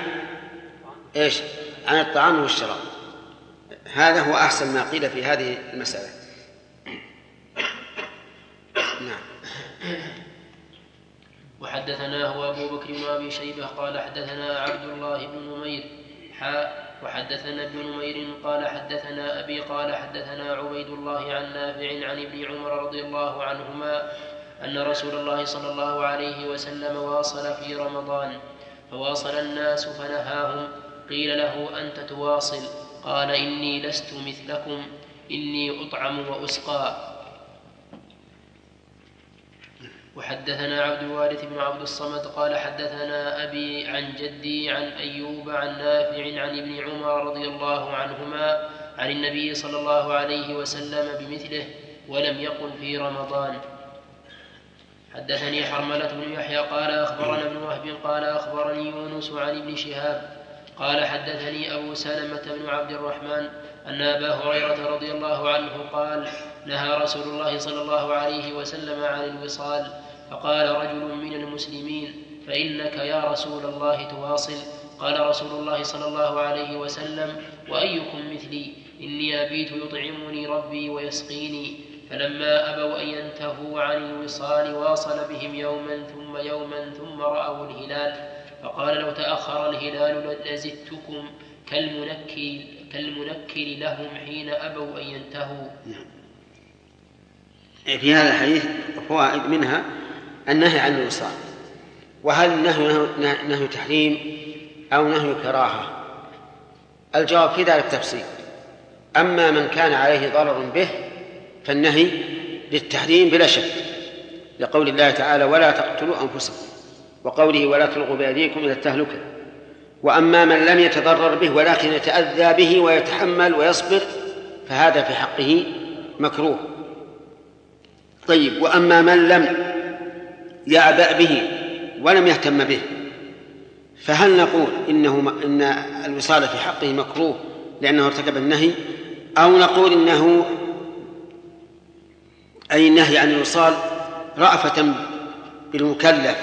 الطعام والشراب. هذا هو أحسن ما قيل في هذه المسألة. نعم. وحدثنا هو أبو بكر بن أبي شيبة قال حدثنا عبد الله بن نمير وحدثنا ابن نمير قال حدثنا أبي قال حدثنا عبيد الله عن نافع عن ابن عمر رضي الله عنهما أن رسول الله صلى الله عليه وسلم واصل في رمضان فواصل الناس فنهاهم، قيل له: أنت تواصل؟ قال: إني لست مثلكم، إني أطعم وأسقى. وحدثنا عبد الوارث بن عبد الصمد قال حدثنا أبي عن جدي عن أيوب عن نافع عن ابن عمر رضي الله عنهما عن النبي صلى الله عليه وسلم بمثله ولم يقل في رمضان. حدثني حرملة بن يحيى قال أخبرنا ابن وهب قال أخبرني يونس عن ابن شهاب قال حدثني أبو سلمة بن عبد الرحمن أن أبا هريرة رضي الله عنه قال: نهى رسول الله صلى الله عليه وسلم عن الوصال، فقال رجل من المسلمين: فإنك يا رسول الله تواصل؟ قال رسول الله صلى الله عليه وسلم: وأيكم مثلي؟ إني أبيت يطعمني ربي ويسقيني. فلما أبوا أن ينتهوا عن الوصال واصل بهم يوما ثم رأوا الهلال، فقال: لو تأخر الهلال لزدتكم كالمنكر لهم حين أبوا أن ينتهوا. في هذا الحديث فوائد، منها النهي عن الوصال. وهل النهي نهي تحريم أو نهي كراهة؟ الجواب في ذلك تفصيل. أما من كان عليه ضرر به فالنهي للتحريم بلا شك، لقول الله تعالى: ولا تقتلوا أنفسكم، وقوله: ولا تلقوا بأيديكم إلى التهلكة. وأما من لم يتضرر به ولكن يتأذى به ويتحمل ويصبر فهذا في حقه مكروه. طيب، وأما من لم يعبأ به ولم يهتم به فهل نقول إن الوصال في حقه مكروه لأنه ارتكب النهي، أو نقول إنه أي النهي عن الوصال رأفة بالمكلف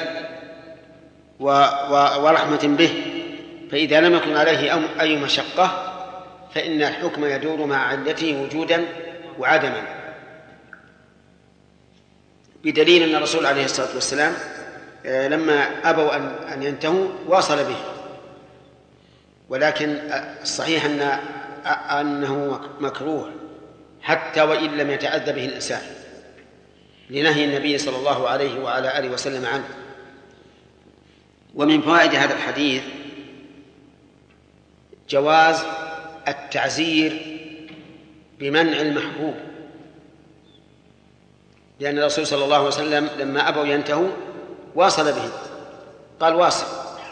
ورحمة به، فإذا لم يكن عليه أي مشقة فإن الحكم يدور مع علته وجودا وعدما، بدليل أن الرسول عليه الصلاة والسلام لما أبوا أن ينتهوا واصل به. ولكن الصحيح أنه مكروه حتى وإن لم يتأذى به الإنسان، لنهي النبي صلى الله عليه وعلى آله وسلم عنه. ومن فوائد هذا الحديث جواز التعزير بمنع المحبوب، لأن الرسول صلى الله عليه وسلم لما أبوا ينتهوا واصل بهم، قال: واصل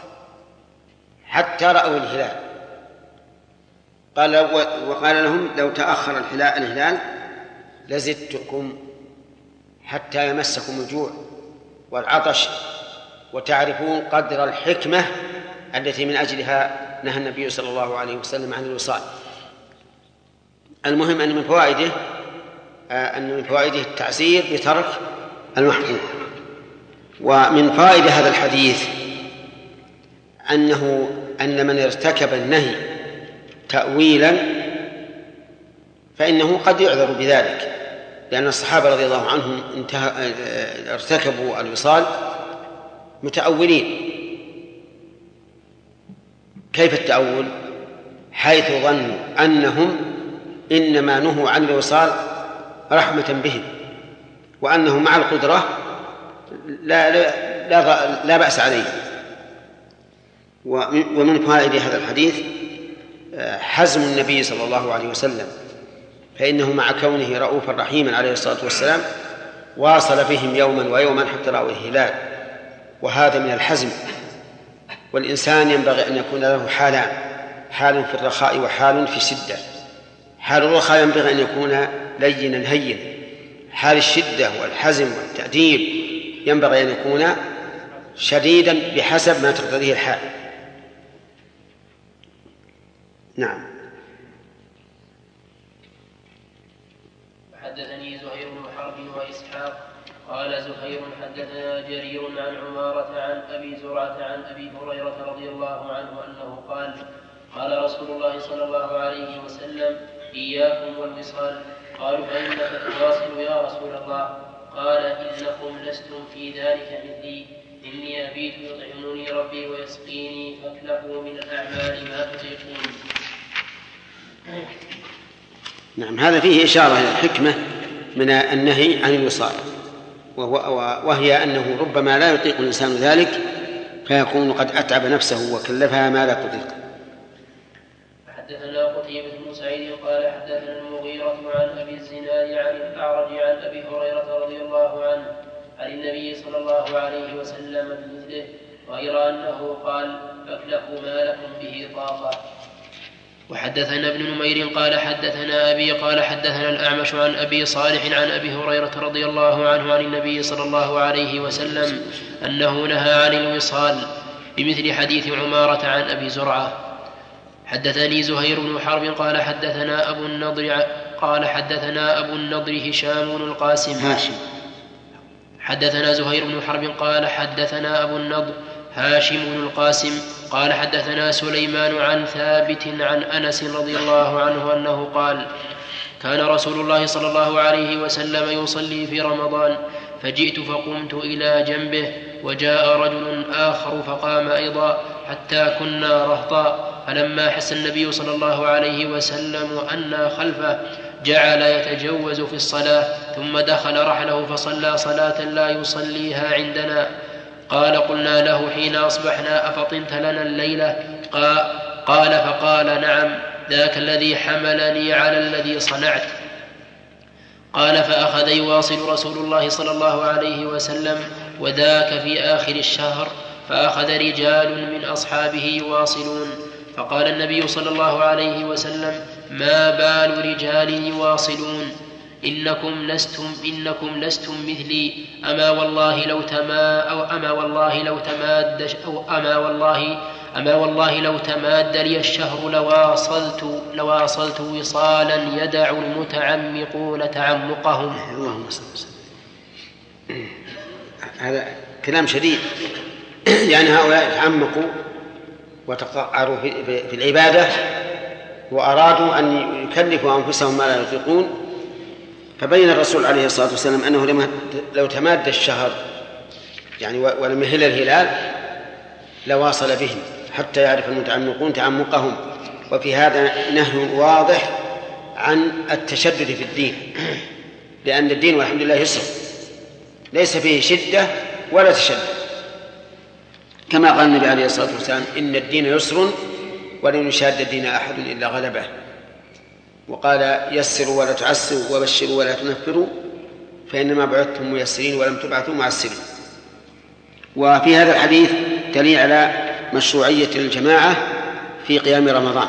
حتى رأوا الهلال. وقال لهم: لو تأخر الهلال لزدتكم حتى يمسكم الجوع والعطش وتعرفون قدر الحكمة التي من أجلها نهى النبي صلى الله عليه وسلم عن الوصال. المهم أن من فوائده أن من فوائده التعزير بترك المحظور. ومن فائدة هذا الحديث أن من ارتكب النهي تأويلا فإنه قد يعذر بذلك، لأن الصحابة رضي الله عنهم ارتكبوا الوصال متأولين. كيف التأول؟ حيث ظنوا أنهم إنما نهوا عن الوصال رحمة بهم، وأنه مع القدرة لا بأس عليه. ومن فائدة هذا الحديث حزم النبي صلى الله عليه وسلم، فإنه مع كونه رؤوفا رحيما عليه الصلاة والسلام واصل بهم يوما ويوما حتى رأوا الهلال، وهذا من الحزم. والإنسان ينبغي أن يكون له حالان، حال في الرخاء وحال في الشدة. حال الرخاء ينبغي أن يكون لينا هينا، حال الشدة والحزم والتأديب ينبغي أن يكون شديدا بحسب ما تقتضيه الحال. نعم. حدثني زهير بن حرب وإسحاق قال زهير حدثنا جرير عن عمارة عن أبي زرعة عن أبي هريرة رضي الله عنه أنه قال قال رسول الله صلى الله عليه وسلم إياكم والوصال. قالوا فإنك تواصل يا رسول الله؟ قال إنكم لستم في ذلك مثلي، إني أبيت يطعمني ربي ويسقيني فاكلفوا من الأعمال ما تطيقون. نعم، هذا فيه إشارة إلى الحكمة من النهي عن الوصال، وهي أنه ربما لا يطيق الإنسان ذلك فيكون قد أتعب نفسه وكلفها ما لا تطيق. حدثنا قتيبة بن سعيد قال حدثنا المغيرة عن أبي الزناد عن الأعرج عن أبي هريرة رضي الله عنه عن النبي صلى الله عليه وسلم بمثله، غير أنه قال فاكلفوا ما لكم به طاقة. وحدثنا ابن نمير قال حدثنا أبي قال حدثنا الأعمش عن أبي صالح عن أبي هريرة رضي الله عنه عن النبي صلى الله عليه وسلم أنه نهى عن الوصال بمثل حديث عمارة عن أبي زرعة. حدثني زهير بن حرب قال حدثنا أبو النضر هشام بن القاسم. حدثنا زهير بن حرب قال حدثنا أبو النضر هاشم بن القاسم قال حدثنا سليمان عن ثابت عن أنس رضي الله عنه أنه قال كان رسول الله صلى الله عليه وسلم يصلي في رمضان فجئت فقمت إلى جنبه وجاء رجل آخر فقام أيضا حتى كنا رهطا، فلما حس النبي صلى الله عليه وسلم أنا خلفه جعل يتجوز في الصلاة ثم دخل رحله فصلى صلاة لا يصليها عندنا. قال قلنا له حين أصبحنا أفطنت لنا الليلة؟ قال فقال نعم، ذاك الذي حملني على الذي صنعت. قال فأخذ يواصل رسول الله صلى الله عليه وسلم وذاك في آخر الشهر، فأخذ رجال من أصحابه يواصلون، فقال النبي صلى الله عليه وسلم ما بال رجال يواصلون إنكم لستم مثلي، أما والله لو تماد لي الشهر لواصلت وصالا يدع المتعمقون تعمقهم. اللهم صل وسلم. هذا كلام شديد، يعني هؤلاء تعمقوا وتقعروا في العبادة وأرادوا أن يكلفوا أنفسهم ما لا يطيقون، فبين الرسول عليه الصلاة والسلام أنه لو تماد الشهر يعني ولم يهل الهلال لواصل بهم حتى يعرف المتعمقون تعمقهم. وفي هذا نهي واضح عن التشدد في الدين، لأن الدين والحمد لله يسر ليس فيه شدة ولا تشدد، كما قال النبي عليه الصلاة والسلام إن الدين يسر ولن يشاد الدين أحد إلا غلبه، وقال يسروا ولا تعسروا وبشروا ولا تنفروا فإنما بعثتم ميسرين ولم تبعثوا معسرين. وفي هذا الحديث دليل على مشروعية الجماعة في قيام رمضان،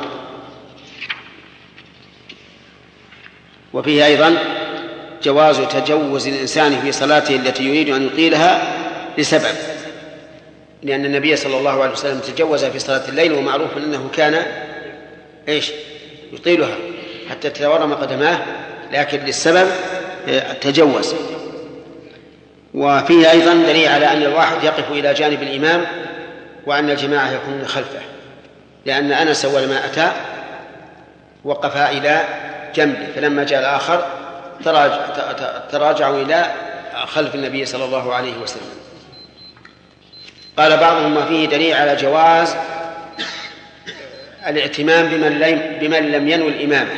وفيه أيضا جواز تجوز الإنسان في صلاته التي يريد أن يطيلها لسبب، لأن النبي صلى الله عليه وسلم تجوز في صلاة الليل، ومعروف أنه كان يطيلها حتى تتورم قدماه، لكن للسبب تجوز. وفيه أيضا دليل على أن الواحد يقف إلى جانب الإمام وأن الجماعة يكونون خلفه، لأن أنس أول ما أتى وقف إلى جنبه، فلما جاء الآخر تراجعوا إلى خلف النبي صلى الله عليه وسلم. قال بعضهم ما فيه دليل على جواز الائتمام بمن لم ينوي الإمامة،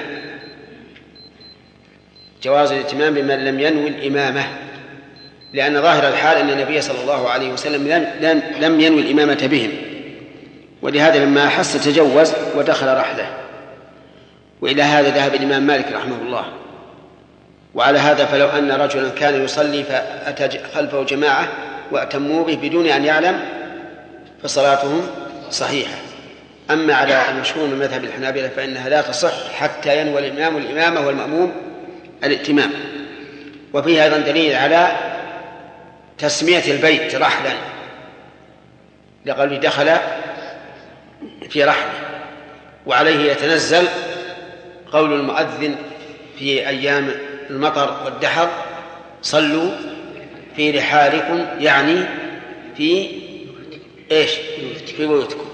جواز الائتمام بمن لم ينوي الإمامة، لأن ظاهر الحال أن النبي صلى الله عليه وسلم لم ينوي الإمامة بهم، ولهذا لما أحس تجوز ودخل رحله. وإلى هذا ذهب الإمام مالك رحمه الله. وعلى هذا فلو أن رجلا كان يصلي فأتى خلفه جماعة وأتموا به بدون أن يعلم فصلاتهم صحيحة. أما على المشهور من مذهب الحنابلة فإنها لا تصح حتى ينوي الإمام الإمامة والمأموم الائتمام. وفيه أيضا دليل على تسمية البيت رحلا، لقوله دخل في رحله، وعليه يتنزل قول المؤذن في أيام المطر والدحر: صلوا في رحالكم، يعني في إيش؟ في بيوتكم.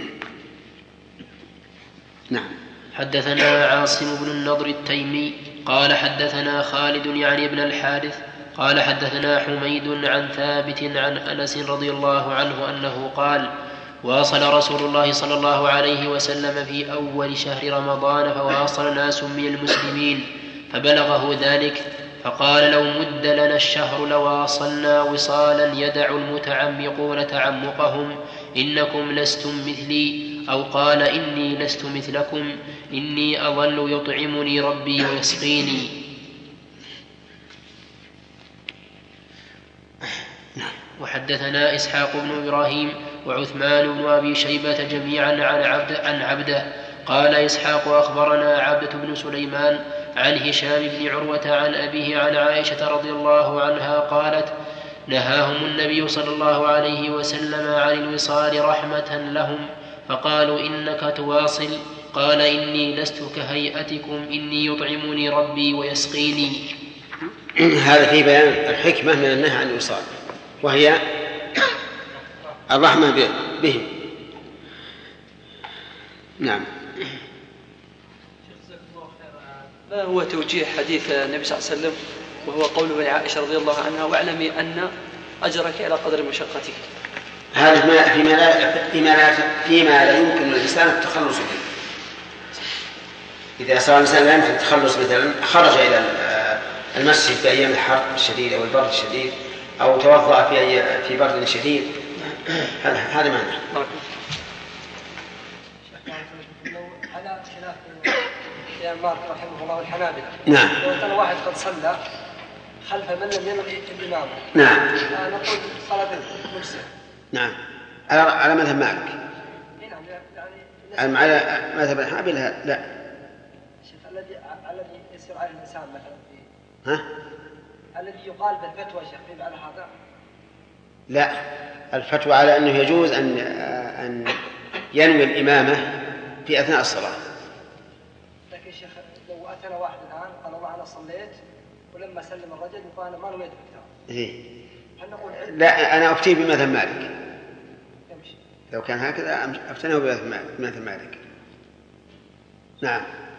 نعم. حدثنا عاصم بن النضر التيمي قال حدثنا خالد يعني ابن الحارث قال حدثنا حميد عن ثابت عن أنس رضي الله عنه أنه قال: واصل رسول الله صلى الله عليه وسلم في أول شهر رمضان فواصل ناس من المسلمين فبلغه ذلك فقال: لو مد لنا الشهر لواصلنا وصالا يدع المتعمقون تعمقهم، إنكم لستم مثلي، أو قال: إني لست مثلكم، إني أظل يطعمني ربي ويسقيني. وحدثنا إسحاق بن إبراهيم وعثمان بن أبي شيبة جميعا عن عبده. قال إسحاق: أخبرنا عبدة بن سليمان عن هشام بن عروة عن أبيه عن عائشة رضي الله عنها قالت: نهاهم النبي صلى الله عليه وسلم عن الوصال رحمة لهم، فقالوا: إنك تواصل. قال: إني لست كهيئتكم، إني يطعمني ربي ويسقيني. هذا في بيان الحكمة من النهي عن الوصال، وهي الرحمة بهم. نعم. ما هو توجيه حديث النبي صلى الله عليه وسلم وهو قول ابن عائشة رضي الله عنها: واعلمي أن أجرك على قدر مشقتك؟ هذا فيما لا يمكن للإنسان التخلص منه. إذا صار الإنسان لا يمكن التخلص، مثلا خرج إلى المسجد في أيام الحر الشديد أو البرد الشديد، أو توضأ في برد شديد، هذا معنى. على خلاف الإمام مالك رحمه الله والحنابلة. نعم. لو كان واحد قد صلى خلف من لم ينوي الإمامة، نعم، نقول صلاة مجزئة. نعم، على مذهب مالك. يعني على مذهب الحنابلة لا. الذي يسير على الإنسان مثلا ها؟ الذي يقال بالفتوى شيخ على هذا؟ لا، الفتوى على أنه يجوز أن ينوي الإمامة في أثناء الصلاة. لكن شيخ لو أتنا واحد الآن قال: والله أنا صليت ولما سلم الرجل يقول أنا ما نويت بالكتاب. إيه؟ هل نقول لا، أنا أفتي بمذهب مالك. لو كان هكذا أفتنه بمذهب مالك. نعم.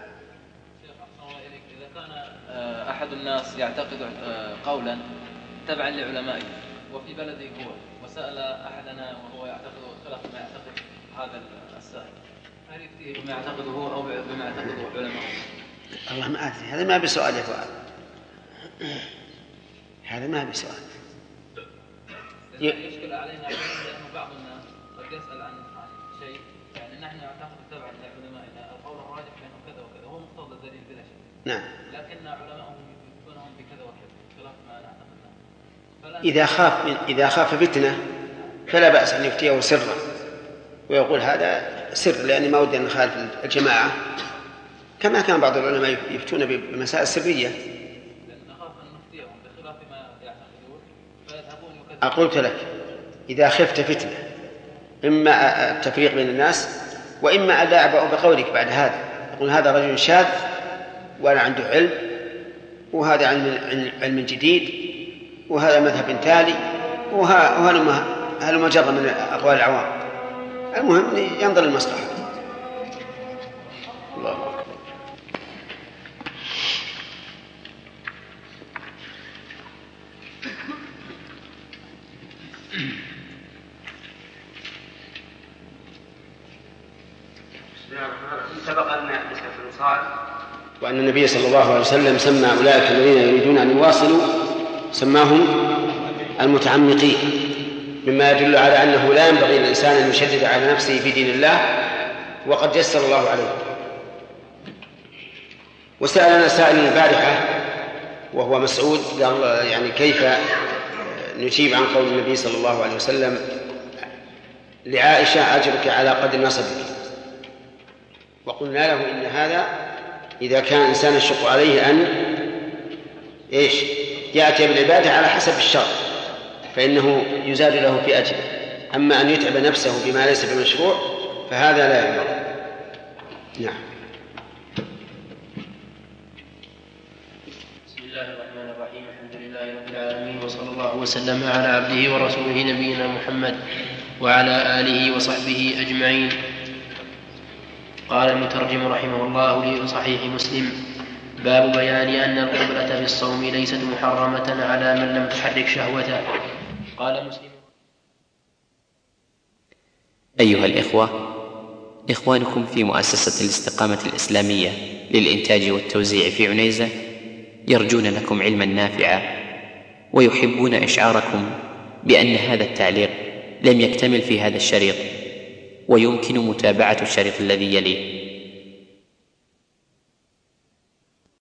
إذا كان أحد الناس يعتقد قولا تبعا لعلمائه وفي بلده هو، وسأل أحدنا وهو يعتقد خلاف ما يعتقد هذا السائل، هل يفتيه بما يعتقده هو أو بما يعتقده علماءه؟ الله ما أدري، هذا ما بسؤال يا فؤاد، هذا ما بسؤال. يشكل علينا لأنه بعض الناس قد يسأل عن شيء، يعني نحن نعتقد تبعا لعلمائنا القول الراجح بأنه كذا وكذا، هو مقتضى الدليل بلا شك. نعم. لكن علماءهم يفتونهم بكذا وكذا خلاف ما نعتقدنا. إذا خاف فتنة فلا بأس أن يفتيه سرا ويقول هذا سر، لأن ما ودي أن نخالف الجماعة، كما كان بعض العلماء يفتون بمسائل سرية. قلت لك إذا خفت فتنة، إما التفريق بين الناس، وإما أن لا أبأ بقولك بعد هذا، يقول هذا رجل شاذ وأنا عنده علم وهذا علم جديد، وهذا مذهب تالي، وهذا مجرد من أقوال العوام. المهم ينظر المصلحة. الله أكبر. سبق أن مسألة الوصال وأن النبي صلى الله عليه وسلم سمى أولئك الذين يريدون أن يواصلوا سماهم المتعمقين، مما يدل على أنه لا ينبغي للإنسان أن يشدد على نفسه في دين الله وقد يسر الله عليه. وسألنا سائل البارحة وهو مسعود قال يعني كيف نجيب عن قول النبي صلى الله عليه وسلم لعائشة أجرك على قدر نصبك، وقلنا له إن هذا إذا كان إنسان يشق عليه أن يأتي بالعبادة على حسب الشرع فإنه يزاد له في أجره، أما أن يتعب نفسه بما ليس بمشروع فهذا لا ينبغي. نعم. بسم الله الرحمن الرحيم. الحمد لله رب العالمين، وصلى الله وسلم على عبده ورسوله نبينا محمد وعلى آله وصحبه أجمعين. قال المترجم رحمه الله لصحيح مسلم: باب بيان أن القبلة في الصوم ليست محرمة على من لم تحرك شهوته. قال مسلم: أيها الإخوة، إخوانكم في مؤسسة الاستقامة الإسلامية للإنتاج والتوزيع في عنيزة يرجون لكم علما نافعا، ويحبون إشعاركم بأن هذا التعليق لم يكتمل في هذا الشريط، ويمكن متابعة الشريط الذي يليه.